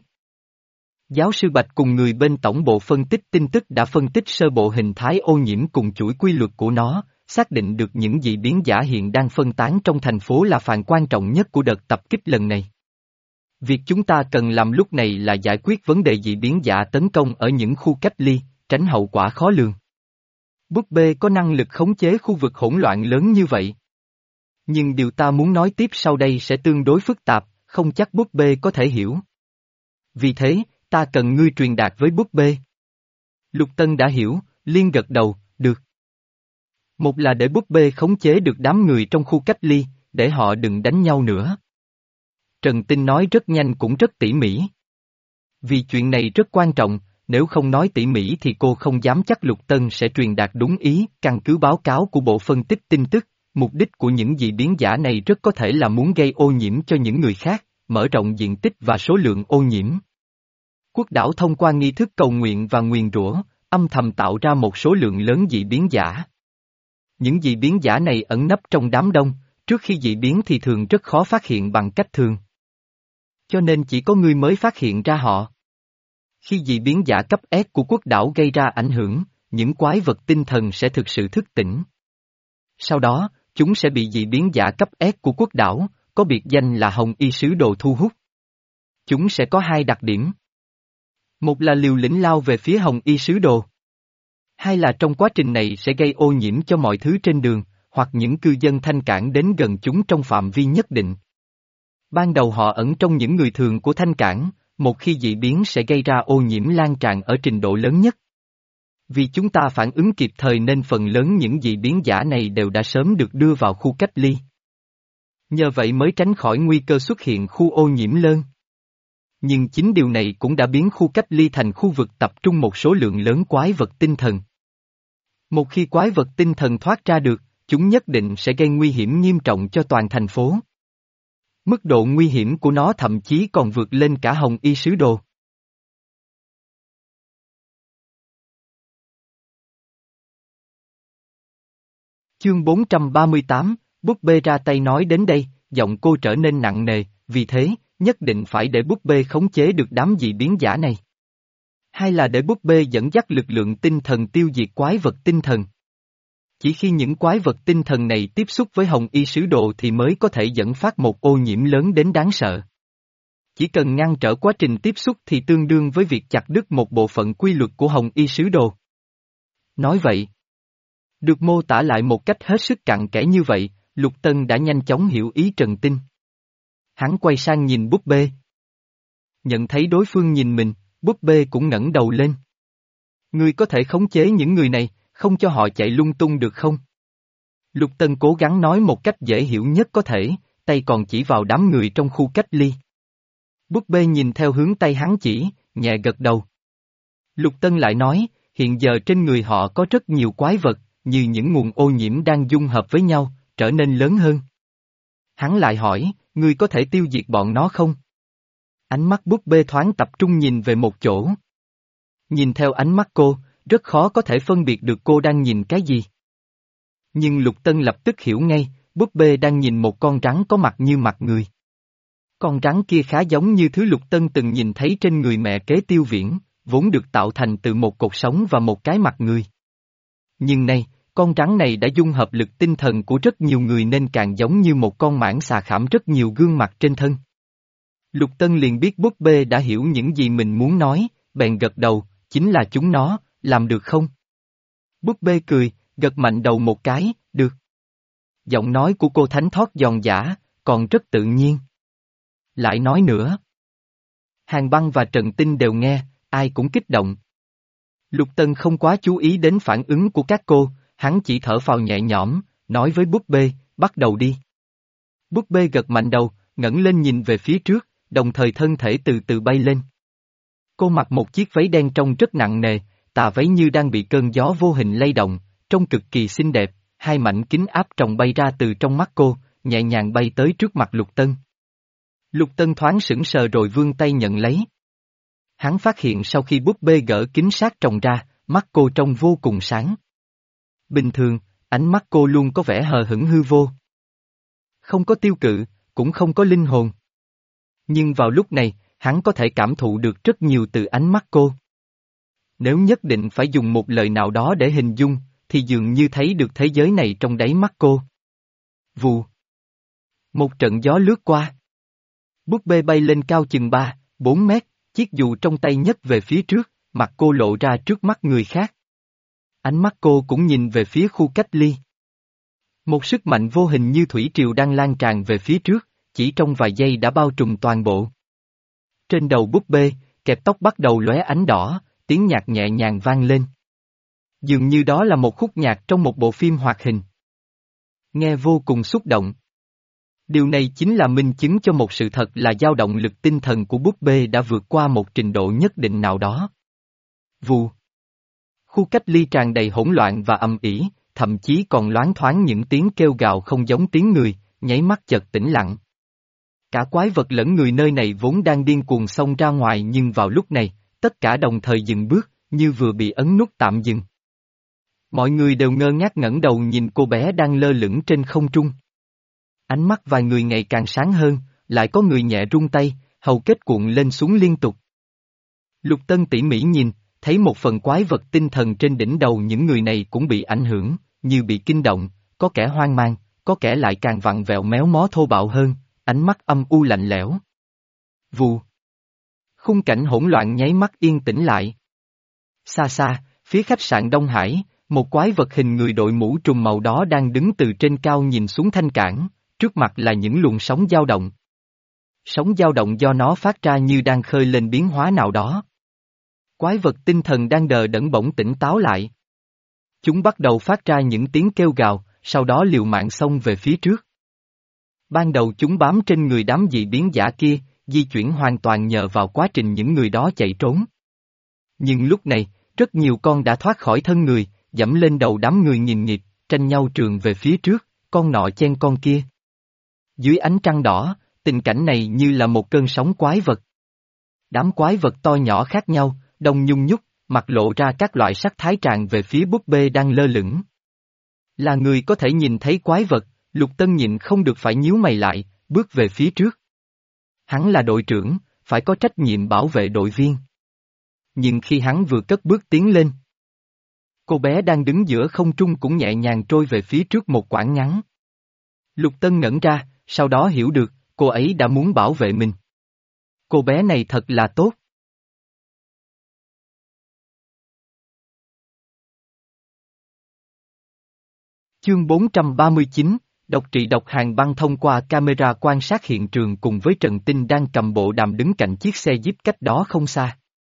Giáo sư Bạch cùng người bên tổng bộ phân tích tin tức đã phân tích sơ bộ hình thái ô nhiễm cùng chuỗi quy luật của nó, xác định được những dị biến giả hiện đang phân tán trong thành phố là phần quan trọng nhất của đợt tập kích lần này. Việc chúng ta cần làm lúc này là giải quyết vấn đề dị biến giả tấn công ở những khu cách ly, tránh hậu quả khó lường. Búp bê có năng lực khống chế khu vực hỗn loạn lớn như vậy. Nhưng điều ta muốn nói tiếp sau đây sẽ tương đối phức tạp, không chắc búp bê có thể hiểu. Vì thế, ta cần ngươi truyền đạt với búp bê. Lục Tân đã hiểu, liên gật đầu, được. Một là để búp bê khống chế được đám người trong khu cách ly, để họ đừng đánh nhau nữa. Trần Tinh nói rất nhanh cũng rất tỉ mỉ. Vì chuyện này rất quan trọng, nếu không nói tỉ mỉ thì cô không dám chắc Lục Tân sẽ truyền đạt đúng ý, căn cứ báo cáo của bộ phân tích tin tức, mục đích của những dị biến giả này rất có thể là muốn gây ô nhiễm cho những người khác, mở rộng diện tích và số lượng ô nhiễm. Quốc đảo thông qua nghi thức cầu nguyện và nguyền rủa, âm thầm tạo ra một số lượng lớn dị biến giả. Những dị biến giả này ẩn nấp trong đám đông, trước khi dị biến thì thường rất khó phát hiện bằng cách thường. Cho nên chỉ có ngươi mới phát hiện ra họ. Khi dị biến giả cấp S của quốc đảo gây ra ảnh hưởng, những quái vật tinh thần sẽ thực sự thức tỉnh. Sau đó, chúng sẽ bị dị biến giả cấp S của quốc đảo, có biệt danh là Hồng Y Sứ Đồ thu hút. Chúng sẽ có hai đặc điểm. Một là liều lĩnh lao về phía Hồng Y Sứ Đồ. Hai là trong quá trình này sẽ gây ô nhiễm cho mọi thứ trên đường, hoặc những cư dân Thanh Cảng đến gần chúng trong phạm vi nhất định. Ban đầu họ ẩn trong những người thường của Thanh Cảng, một khi dị biến sẽ gây ra ô nhiễm lan tràn ở trình độ lớn nhất. Vì chúng ta phản ứng kịp thời nên phần lớn những dị biến giả này đều đã sớm được đưa vào khu cách ly. Nhờ vậy mới tránh khỏi nguy cơ xuất hiện khu ô nhiễm lớn. Nhưng chính điều này cũng đã biến khu cách ly thành khu vực tập trung một số lượng lớn quái vật tinh thần. Một khi quái vật tinh thần thoát ra được, chúng nhất định sẽ gây nguy hiểm nghiêm trọng cho toàn thành phố. Mức độ nguy hiểm của nó thậm chí còn vượt lên cả Hồng Y Sứ Đồ. Chương bốn trăm ba mươi tám, búp bê ra tay nói đến đây, giọng cô trở nên nặng nề, vì thế, nhất định phải để búp bê khống chế được đám dị biến giả này. Hay là để búp bê dẫn dắt lực lượng tinh thần tiêu diệt quái vật tinh thần. Chỉ khi những quái vật tinh thần này tiếp xúc với hồng y sứ đồ thì mới có thể dẫn phát một ô nhiễm lớn đến đáng sợ. Chỉ cần ngăn trở quá trình tiếp xúc thì tương đương với việc chặt đứt một bộ phận quy luật của hồng y sứ đồ. Nói vậy, được mô tả lại một cách hết sức cặn kẽ như vậy, Lục Tân đã nhanh chóng hiểu ý Trần Tinh. Hắn quay sang nhìn búp bê. Nhận thấy đối phương nhìn mình, búp bê cũng ngẩng đầu lên. Ngươi có thể khống chế những người này, không cho họ chạy lung tung được không? Lục Tân cố gắng nói một cách dễ hiểu nhất có thể, tay còn chỉ vào đám người trong khu cách ly. Búp bê nhìn theo hướng tay hắn chỉ, nhẹ gật đầu. Lục Tân lại nói, hiện giờ trên người họ có rất nhiều quái vật, như những nguồn ô nhiễm đang dung hợp với nhau, trở nên lớn hơn. Hắn lại hỏi, ngươi có thể tiêu diệt bọn nó không? Ánh mắt búp bê thoáng tập trung nhìn về một chỗ. Nhìn theo ánh mắt cô, rất khó có thể phân biệt được cô đang nhìn cái gì. Nhưng Lục Tân lập tức hiểu ngay, búp bê đang nhìn một con rắn có mặt như mặt người. Con rắn kia khá giống như thứ Lục Tân từng nhìn thấy trên người mẹ kế Tiêu Viễn, vốn được tạo thành từ một cột sống và một cái mặt người. Nhưng nay, con rắn này đã dung hợp lực tinh thần của rất nhiều người nên càng giống như một con mãng xà khảm rất nhiều gương mặt trên thân. Lục Tân liền biết búp bê đã hiểu những gì mình muốn nói, bèn gật đầu, chính là chúng nó, làm được không? Búp bê cười, gật mạnh đầu một cái, được. Giọng nói của cô thánh thót giòn giã, còn rất tự nhiên. Lại nói nữa. Hàn Băng và Trần Tinh đều nghe, ai cũng kích động. Lục Tân không quá chú ý đến phản ứng của các cô, hắn chỉ thở phào nhẹ nhõm, nói với búp bê, bắt đầu đi. Búp bê gật mạnh đầu, ngẩng lên nhìn về phía trước, đồng thời thân thể từ từ bay lên. Cô mặc một chiếc váy đen trông rất nặng nề, tà váy như đang bị cơn gió vô hình lay động, trông cực kỳ xinh đẹp, hai mảnh kính áp tròng bay ra từ trong mắt cô, nhẹ nhàng bay tới trước mặt Lục Tân. Lục Tân thoáng sững sờ rồi vươn tay nhận lấy. Hắn phát hiện sau khi búp bê gỡ kính sát tròng ra, mắt cô trông vô cùng sáng. Bình thường, ánh mắt cô luôn có vẻ hờ hững hư vô. Không có tiêu cự, cũng không có linh hồn. Nhưng vào lúc này, hắn có thể cảm thụ được rất nhiều từ ánh mắt cô. Nếu nhất định phải dùng một lời nào đó để hình dung, thì dường như thấy được thế giới này trong đáy mắt cô. Vù. Một trận gió lướt qua. Búp bê bay lên cao chừng ba, bốn mét, chiếc dù trong tay nhấc về phía trước, mặt cô lộ ra trước mắt người khác. Ánh mắt cô cũng nhìn về phía khu cách ly. Một sức mạnh vô hình như thủy triều đang lan tràn về phía trước, chỉ trong vài giây đã bao trùm toàn bộ. Trên đầu búp bê, kẹp tóc bắt đầu lóe ánh đỏ, tiếng nhạc nhẹ nhàng vang lên. Dường như đó là một khúc nhạc trong một bộ phim hoạt hình. Nghe vô cùng xúc động. Điều này chính là minh chứng cho một sự thật là dao động lực tinh thần của búp bê đã vượt qua một trình độ nhất định nào đó. Vù. Khu cách ly tràn đầy hỗn loạn và âm ỉ, thậm chí còn loáng thoáng những tiếng kêu gào không giống tiếng người, nháy mắt chợt tĩnh lặng. Cả quái vật lẫn người nơi này vốn đang điên cuồng xông ra ngoài nhưng vào lúc này, tất cả đồng thời dừng bước, như vừa bị ấn nút tạm dừng. Mọi người đều ngơ ngác ngẩng đầu nhìn cô bé đang lơ lửng trên không trung. Ánh mắt vài người ngày càng sáng hơn, lại có người nhẹ rung tay, hầu kết cuộn lên xuống liên tục. Lục Tân tỉ mỉ nhìn, thấy một phần quái vật tinh thần trên đỉnh đầu những người này cũng bị ảnh hưởng, như bị kinh động, có kẻ hoang mang, có kẻ lại càng vặn vẹo méo mó thô bạo hơn, ánh mắt âm u lạnh lẽo. Vù. Khung cảnh hỗn loạn nháy mắt yên tĩnh lại. Xa xa, phía khách sạn Đông Hải, một quái vật hình người đội mũ trùm màu đó đang đứng từ trên cao nhìn xuống thanh cảng, trước mặt là những luồng sóng dao động. Sóng dao động do nó phát ra như đang khơi lên biến hóa nào đó. Quái vật tinh thần đang đờ đẫn bỗng tỉnh táo lại. Chúng bắt đầu phát ra những tiếng kêu gào, sau đó liều mạng xông về phía trước. Ban đầu chúng bám trên người đám dị biến giả kia, di chuyển hoàn toàn nhờ vào quá trình những người đó chạy trốn. Nhưng lúc này, rất nhiều con đã thoát khỏi thân người, dẫm lên đầu đám người nghìn nghịt, tranh nhau trường về phía trước, con nọ chen con kia. Dưới ánh trăng đỏ, tình cảnh này như là một cơn sóng quái vật. Đám quái vật to nhỏ khác nhau, đông nhung nhúc, mặt lộ ra các loại sắc thái tràn về phía búp bê đang lơ lửng. Là người có thể nhìn thấy quái vật, Lục Tân nhịn không được phải nhíu mày lại, bước về phía trước. Hắn là đội trưởng, phải có trách nhiệm bảo vệ đội viên. Nhưng khi hắn vừa cất bước tiến lên, cô bé đang đứng giữa không trung cũng nhẹ nhàng trôi về phía trước một quãng ngắn. Lục Tân ngẩn ra, sau đó hiểu được, cô ấy đã muốn bảo vệ mình. Cô bé này thật là tốt. Chương bốn trăm ba mươi chín, độc trị độc Hàn Băng thông qua camera quan sát hiện trường cùng với Trần Tinh đang cầm bộ đàm đứng cạnh chiếc xe Jeep cách đó không xa.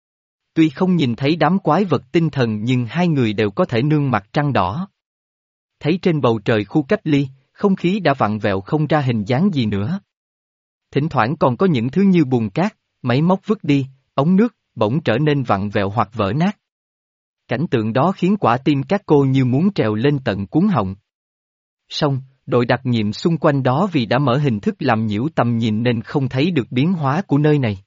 Tuy không nhìn thấy đám quái vật tinh thần nhưng hai người đều có thể nương mặt trăng đỏ. Thấy trên bầu trời khu cách ly, không khí đã vặn vẹo không ra hình dáng gì nữa. Thỉnh thoảng còn có những thứ như bùn cát, máy móc vứt đi, ống nước, bỗng trở nên vặn vẹo hoặc vỡ nát. Cảnh tượng đó khiến quả tim các cô như muốn trèo lên tận cuống họng. Song, đội đặc nhiệm xung quanh đó vì đã mở hình thức làm nhiễu tầm nhìn nên không thấy được biến hóa của nơi này.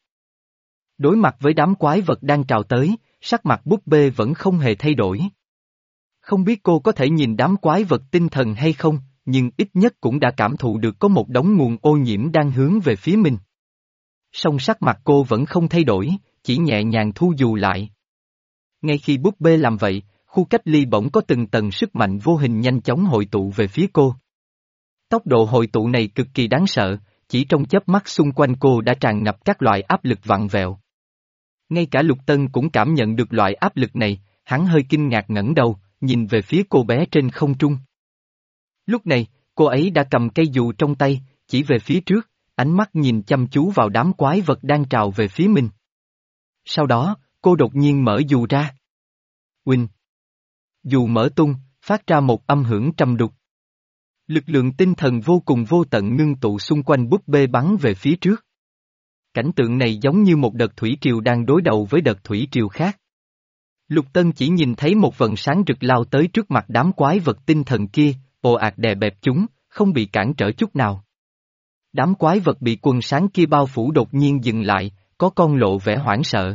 Đối mặt với đám quái vật đang trào tới, sắc mặt búp bê vẫn không hề thay đổi. Không biết cô có thể nhìn đám quái vật tinh thần hay không, nhưng ít nhất cũng đã cảm thụ được có một đống nguồn ô nhiễm đang hướng về phía mình. Song sắc mặt cô vẫn không thay đổi, chỉ nhẹ nhàng thu dù lại. Ngay khi búp bê làm vậy, khu cách ly bỗng có từng tầng sức mạnh vô hình nhanh chóng hội tụ về phía cô. Tốc độ hội tụ này cực kỳ đáng sợ, chỉ trong chớp mắt xung quanh cô đã tràn ngập các loại áp lực vặn vẹo. Ngay cả Lục Tân cũng cảm nhận được loại áp lực này, hắn hơi kinh ngạc ngẩng đầu, nhìn về phía cô bé trên không trung. Lúc này, cô ấy đã cầm cây dù trong tay, chỉ về phía trước, ánh mắt nhìn chăm chú vào đám quái vật đang trào về phía mình. Sau đó, cô đột nhiên mở dù ra. Uỳnh! Dù mở tung, phát ra một âm hưởng trầm đục. Lực lượng tinh thần vô cùng vô tận ngưng tụ xung quanh búp bê bắn về phía trước. Cảnh tượng này giống như một đợt thủy triều đang đối đầu với đợt thủy triều khác. Lục Tân chỉ nhìn thấy một vầng sáng rực lao tới trước mặt đám quái vật tinh thần kia, ồ ạt đè bẹp chúng, không bị cản trở chút nào. Đám quái vật bị quần sáng kia bao phủ đột nhiên dừng lại, có con lộ vẻ hoảng sợ.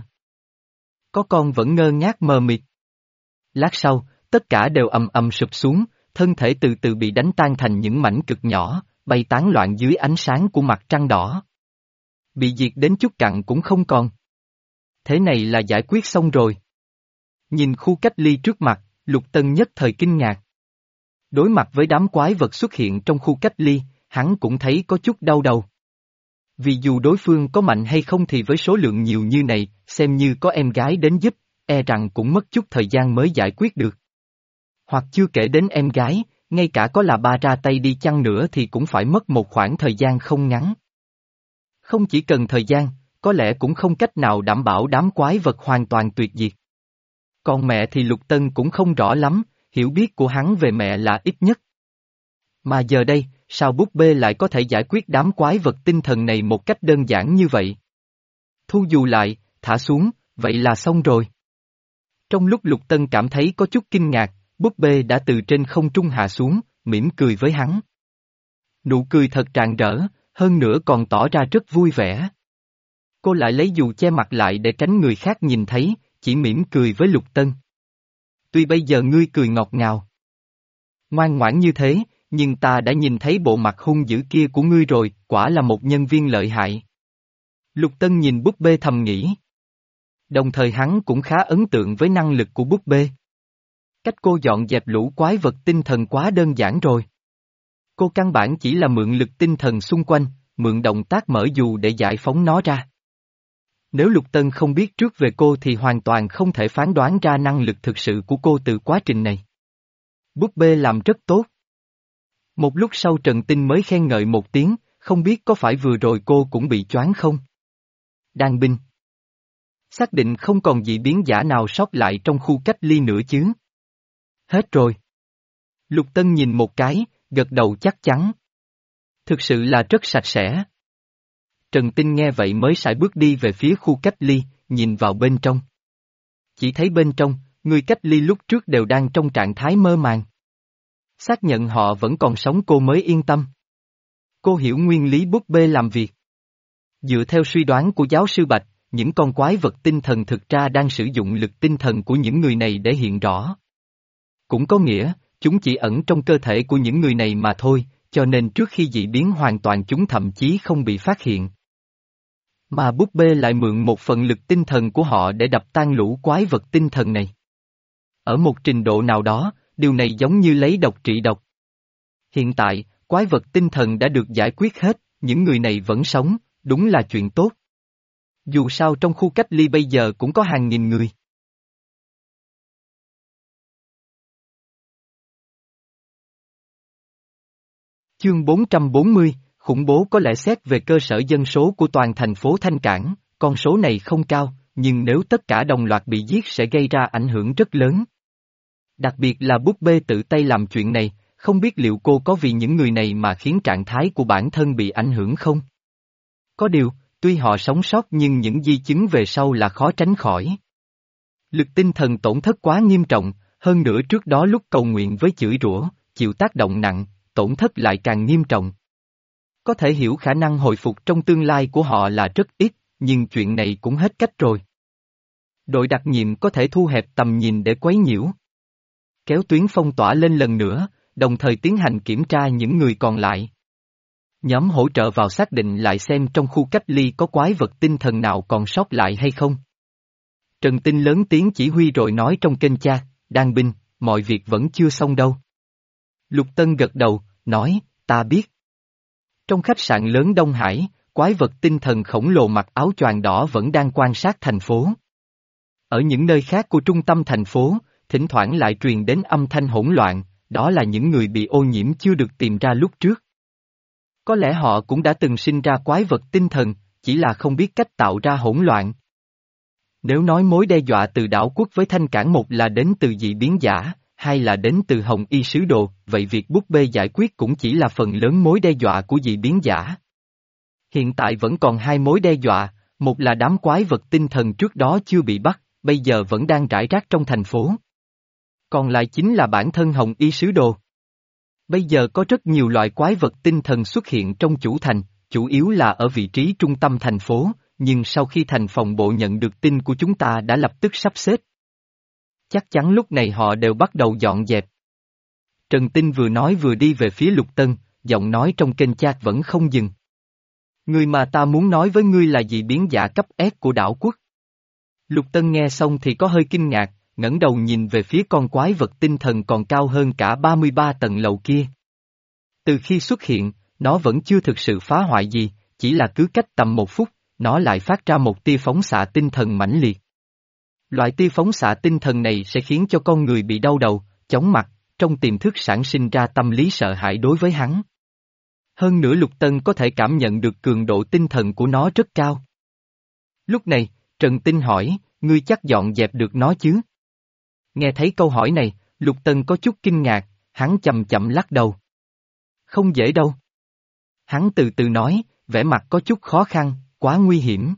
Có con vẫn ngơ ngác mờ mịt. Lát sau, tất cả đều ầm ầm sụp xuống, thân thể từ từ bị đánh tan thành những mảnh cực nhỏ, bay tán loạn dưới ánh sáng của mặt trăng đỏ. Bị diệt đến chút cặn cũng không còn. Thế này là giải quyết xong rồi. Nhìn khu cách ly trước mặt, Lục Tân nhất thời kinh ngạc. Đối mặt với đám quái vật xuất hiện trong khu cách ly, hắn cũng thấy có chút đau đầu. Vì dù đối phương có mạnh hay không thì với số lượng nhiều như này, xem như có em gái đến giúp, e rằng cũng mất chút thời gian mới giải quyết được. Hoặc chưa kể đến em gái, ngay cả có là ba ra tay đi chăng nữa thì cũng phải mất một khoảng thời gian không ngắn. Không chỉ cần thời gian, có lẽ cũng không cách nào đảm bảo đám quái vật hoàn toàn tuyệt diệt. Còn mẹ thì Lục Tân cũng không rõ lắm, hiểu biết của hắn về mẹ là ít nhất. Mà giờ đây, sao búp bê lại có thể giải quyết đám quái vật tinh thần này một cách đơn giản như vậy? Thu dù lại, thả xuống, vậy là xong rồi. Trong lúc Lục Tân cảm thấy có chút kinh ngạc, búp bê đã từ trên không trung hạ xuống, mỉm cười với hắn. Nụ cười thật rạng rỡ, hơn nữa còn tỏ ra rất vui vẻ. Cô lại lấy dù che mặt lại để tránh người khác nhìn thấy, chỉ mỉm cười với Lục Tân. Tuy bây giờ ngươi cười ngọt ngào, ngoan ngoãn như thế, nhưng ta đã nhìn thấy bộ mặt hung dữ kia của ngươi rồi, quả là một nhân viên lợi hại. Lục Tân nhìn búp bê thầm nghĩ. Đồng thời hắn cũng khá ấn tượng với năng lực của búp bê. Cách cô dọn dẹp lũ quái vật tinh thần quá đơn giản rồi. Cô căn bản chỉ là mượn lực tinh thần xung quanh, mượn động tác mở dù để giải phóng nó ra. Nếu Lục Tân không biết trước về cô thì hoàn toàn không thể phán đoán ra năng lực thực sự của cô từ quá trình này. Búp bê làm rất tốt. Một lúc sau Trần Tinh mới khen ngợi một tiếng, không biết có phải vừa rồi cô cũng bị choáng không? Đan binh. Xác định không còn dị biến giả nào sót lại trong khu cách ly nữa chứ? Hết rồi. Lục Tân nhìn một cái, gật đầu chắc chắn. Thực sự là rất sạch sẽ. Trần Tinh nghe vậy mới sải bước đi về phía khu cách ly, nhìn vào bên trong. Chỉ thấy bên trong, người cách ly lúc trước đều đang trong trạng thái mơ màng. Xác nhận họ vẫn còn sống cô mới yên tâm. Cô hiểu nguyên lý búp bê làm việc. Dựa theo suy đoán của giáo sư Bạch, những con quái vật tinh thần thực ra đang sử dụng lực tinh thần của những người này để hiện rõ. Cũng có nghĩa, chúng chỉ ẩn trong cơ thể của những người này mà thôi, cho nên trước khi dị biến hoàn toàn chúng thậm chí không bị phát hiện. Mà búp bê lại mượn một phần lực tinh thần của họ để đập tan lũ quái vật tinh thần này. Ở một trình độ nào đó, điều này giống như lấy độc trị độc. Hiện tại, quái vật tinh thần đã được giải quyết hết, những người này vẫn sống, đúng là chuyện tốt. Dù sao trong khu cách ly bây giờ cũng có hàng nghìn người. Chương bốn trăm bốn mươi, khủng bố có lẽ xét về cơ sở dân số của toàn thành phố Thanh Cảng, con số này không cao, nhưng nếu tất cả đồng loạt bị giết sẽ gây ra ảnh hưởng rất lớn. Đặc biệt là búp bê tự tay làm chuyện này, không biết liệu cô có vì những người này mà khiến trạng thái của bản thân bị ảnh hưởng không? Có điều, tuy họ sống sót nhưng những di chứng về sau là khó tránh khỏi. Lực tinh thần tổn thất quá nghiêm trọng, hơn nữa trước đó lúc cầu nguyện với chửi rủa, chịu tác động nặng, tổn thất lại càng nghiêm trọng. Có thể hiểu khả năng hồi phục trong tương lai của họ là rất ít, nhưng chuyện này cũng hết cách rồi. Đội đặc nhiệm có thể thu hẹp tầm nhìn để quấy nhiễu. Kéo tuyến phong tỏa lên lần nữa, đồng thời tiến hành kiểm tra những người còn lại. Nhóm hỗ trợ vào xác định lại xem trong khu cách ly có quái vật tinh thần nào còn sót lại hay không. Trần Tinh lớn tiếng chỉ huy rồi nói trong kênh chat, đang binh, mọi việc vẫn chưa xong đâu. Lục Tân gật đầu, nói, ta biết. Trong khách sạn lớn Đông Hải, quái vật tinh thần khổng lồ mặc áo choàng đỏ vẫn đang quan sát thành phố. Ở những nơi khác của trung tâm thành phố, thỉnh thoảng lại truyền đến âm thanh hỗn loạn, đó là những người bị ô nhiễm chưa được tìm ra lúc trước. Có lẽ họ cũng đã từng sinh ra quái vật tinh thần, chỉ là không biết cách tạo ra hỗn loạn. Nếu nói mối đe dọa từ đảo quốc với Thanh Cảng, một là đến từ dị biến giả, hai là đến từ Hồng Y sứ đồ, vậy việc búp bê giải quyết cũng chỉ là phần lớn mối đe dọa của dị biến giả. Hiện tại vẫn còn hai mối đe dọa, một là đám quái vật tinh thần trước đó chưa bị bắt, bây giờ vẫn đang rải rác trong thành phố. Còn lại chính là bản thân Hồng Y sứ đồ. Bây giờ có rất nhiều loại quái vật tinh thần xuất hiện trong chủ thành, chủ yếu là ở vị trí trung tâm thành phố, nhưng sau khi thành phòng bộ nhận được tin của chúng ta đã lập tức sắp xếp. Chắc chắn lúc này họ đều bắt đầu dọn dẹp. Trần Tinh vừa nói vừa đi về phía Lục Tân, giọng nói trong kênh chat vẫn không dừng. Người mà ta muốn nói với ngươi là dị biến giả cấp S của đảo quốc. Lục Tân nghe xong thì có hơi kinh ngạc, ngẩng đầu nhìn về phía con quái vật tinh thần còn cao hơn cả ba mươi ba tầng lầu kia. Từ khi xuất hiện, nó vẫn chưa thực sự phá hoại gì, chỉ là cứ cách tầm một phút, nó lại phát ra một tia phóng xạ tinh thần mãnh liệt. Loại tia phóng xạ tinh thần này sẽ khiến cho con người bị đau đầu, chóng mặt, trong tiềm thức sản sinh ra tâm lý sợ hãi đối với hắn. Hơn nữa Lục Tân có thể cảm nhận được cường độ tinh thần của nó rất cao. Lúc này, Trần Tinh hỏi, ngươi chắc dọn dẹp được nó chứ? Nghe thấy câu hỏi này, Lục Tân có chút kinh ngạc, hắn chậm chậm lắc đầu. Không dễ đâu. Hắn từ từ nói, vẻ mặt có chút khó khăn, quá nguy hiểm.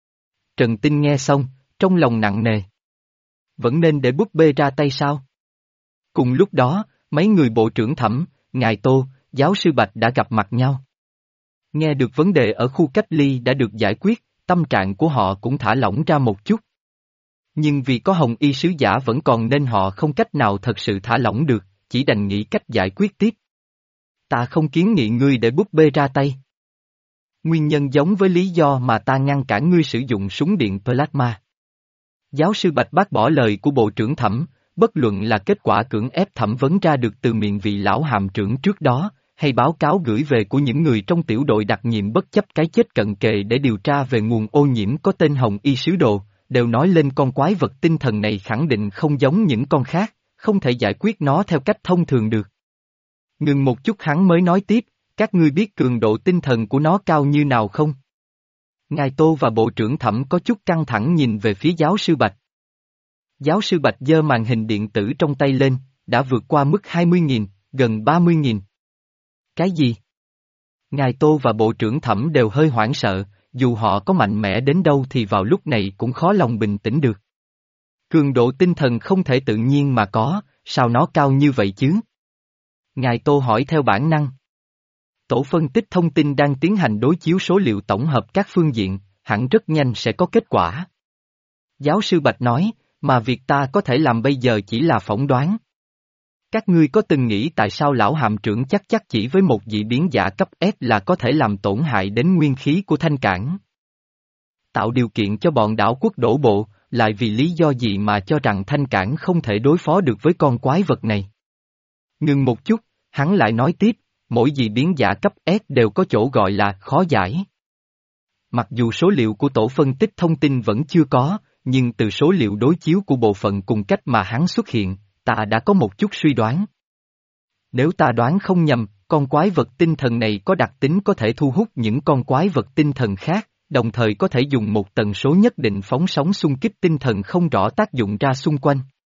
Trần Tinh nghe xong, trong lòng nặng nề. Vẫn nên để búp bê ra tay sao? Cùng lúc đó, mấy người bộ trưởng Thẩm, Ngài Tô, giáo sư Bạch đã gặp mặt nhau. Nghe được vấn đề ở khu cách ly đã được giải quyết, tâm trạng của họ cũng thả lỏng ra một chút. Nhưng vì có Hồng Y sứ giả vẫn còn nên họ không cách nào thật sự thả lỏng được, chỉ đành nghĩ cách giải quyết tiếp. Ta không kiến nghị ngươi để búp bê ra tay. Nguyên nhân giống với lý do mà ta ngăn cản ngươi sử dụng súng điện plasma. Giáo sư Bạch bác bỏ lời của Bộ trưởng Thẩm, bất luận là kết quả cưỡng ép thẩm vấn ra được từ miệng vị lão hàm trưởng trước đó, hay báo cáo gửi về của những người trong tiểu đội đặc nhiệm bất chấp cái chết cận kề để điều tra về nguồn ô nhiễm có tên Hồng Y sứ đồ, đều nói lên con quái vật tinh thần này khẳng định không giống những con khác, không thể giải quyết nó theo cách thông thường được. Ngừng một chút hắn mới nói tiếp, các ngươi biết cường độ tinh thần của nó cao như nào không? Ngài Tô và Bộ trưởng Thẩm có chút căng thẳng nhìn về phía giáo sư Bạch. Giáo sư Bạch giơ màn hình điện tử trong tay lên, đã vượt qua mức hai mươi nghìn, gần ba mươi nghìn. Cái gì? Ngài Tô và Bộ trưởng Thẩm đều hơi hoảng sợ, dù họ có mạnh mẽ đến đâu thì vào lúc này cũng khó lòng bình tĩnh được. Cường độ tinh thần không thể tự nhiên mà có, sao nó cao như vậy chứ? Ngài Tô hỏi theo bản năng. Tổ phân tích thông tin đang tiến hành đối chiếu số liệu tổng hợp các phương diện, hẳn rất nhanh sẽ có kết quả. Giáo sư Bạch nói, mà việc ta có thể làm bây giờ chỉ là phỏng đoán. Các ngươi có từng nghĩ tại sao lão hàm trưởng chắc chắc chỉ với một dị biến giả cấp S là có thể làm tổn hại đến nguyên khí của Thanh Cảng? tạo điều kiện cho bọn đảo quốc đổ bộ, lại vì lý do gì mà cho rằng thanh cảng không thể đối phó được với con quái vật này. Ngừng một chút, hắn lại nói tiếp, mỗi dị biến giả cấp S đều có chỗ gọi là khó giải. Mặc dù số liệu của tổ phân tích thông tin vẫn chưa có, nhưng từ số liệu đối chiếu của bộ phận cùng cách mà hắn xuất hiện, ta đã có một chút suy đoán. Nếu ta đoán không nhầm, con quái vật tinh thần này có đặc tính có thể thu hút những con quái vật tinh thần khác, đồng thời có thể dùng một tần số nhất định phóng sóng xung kích tinh thần không rõ tác dụng ra xung quanh.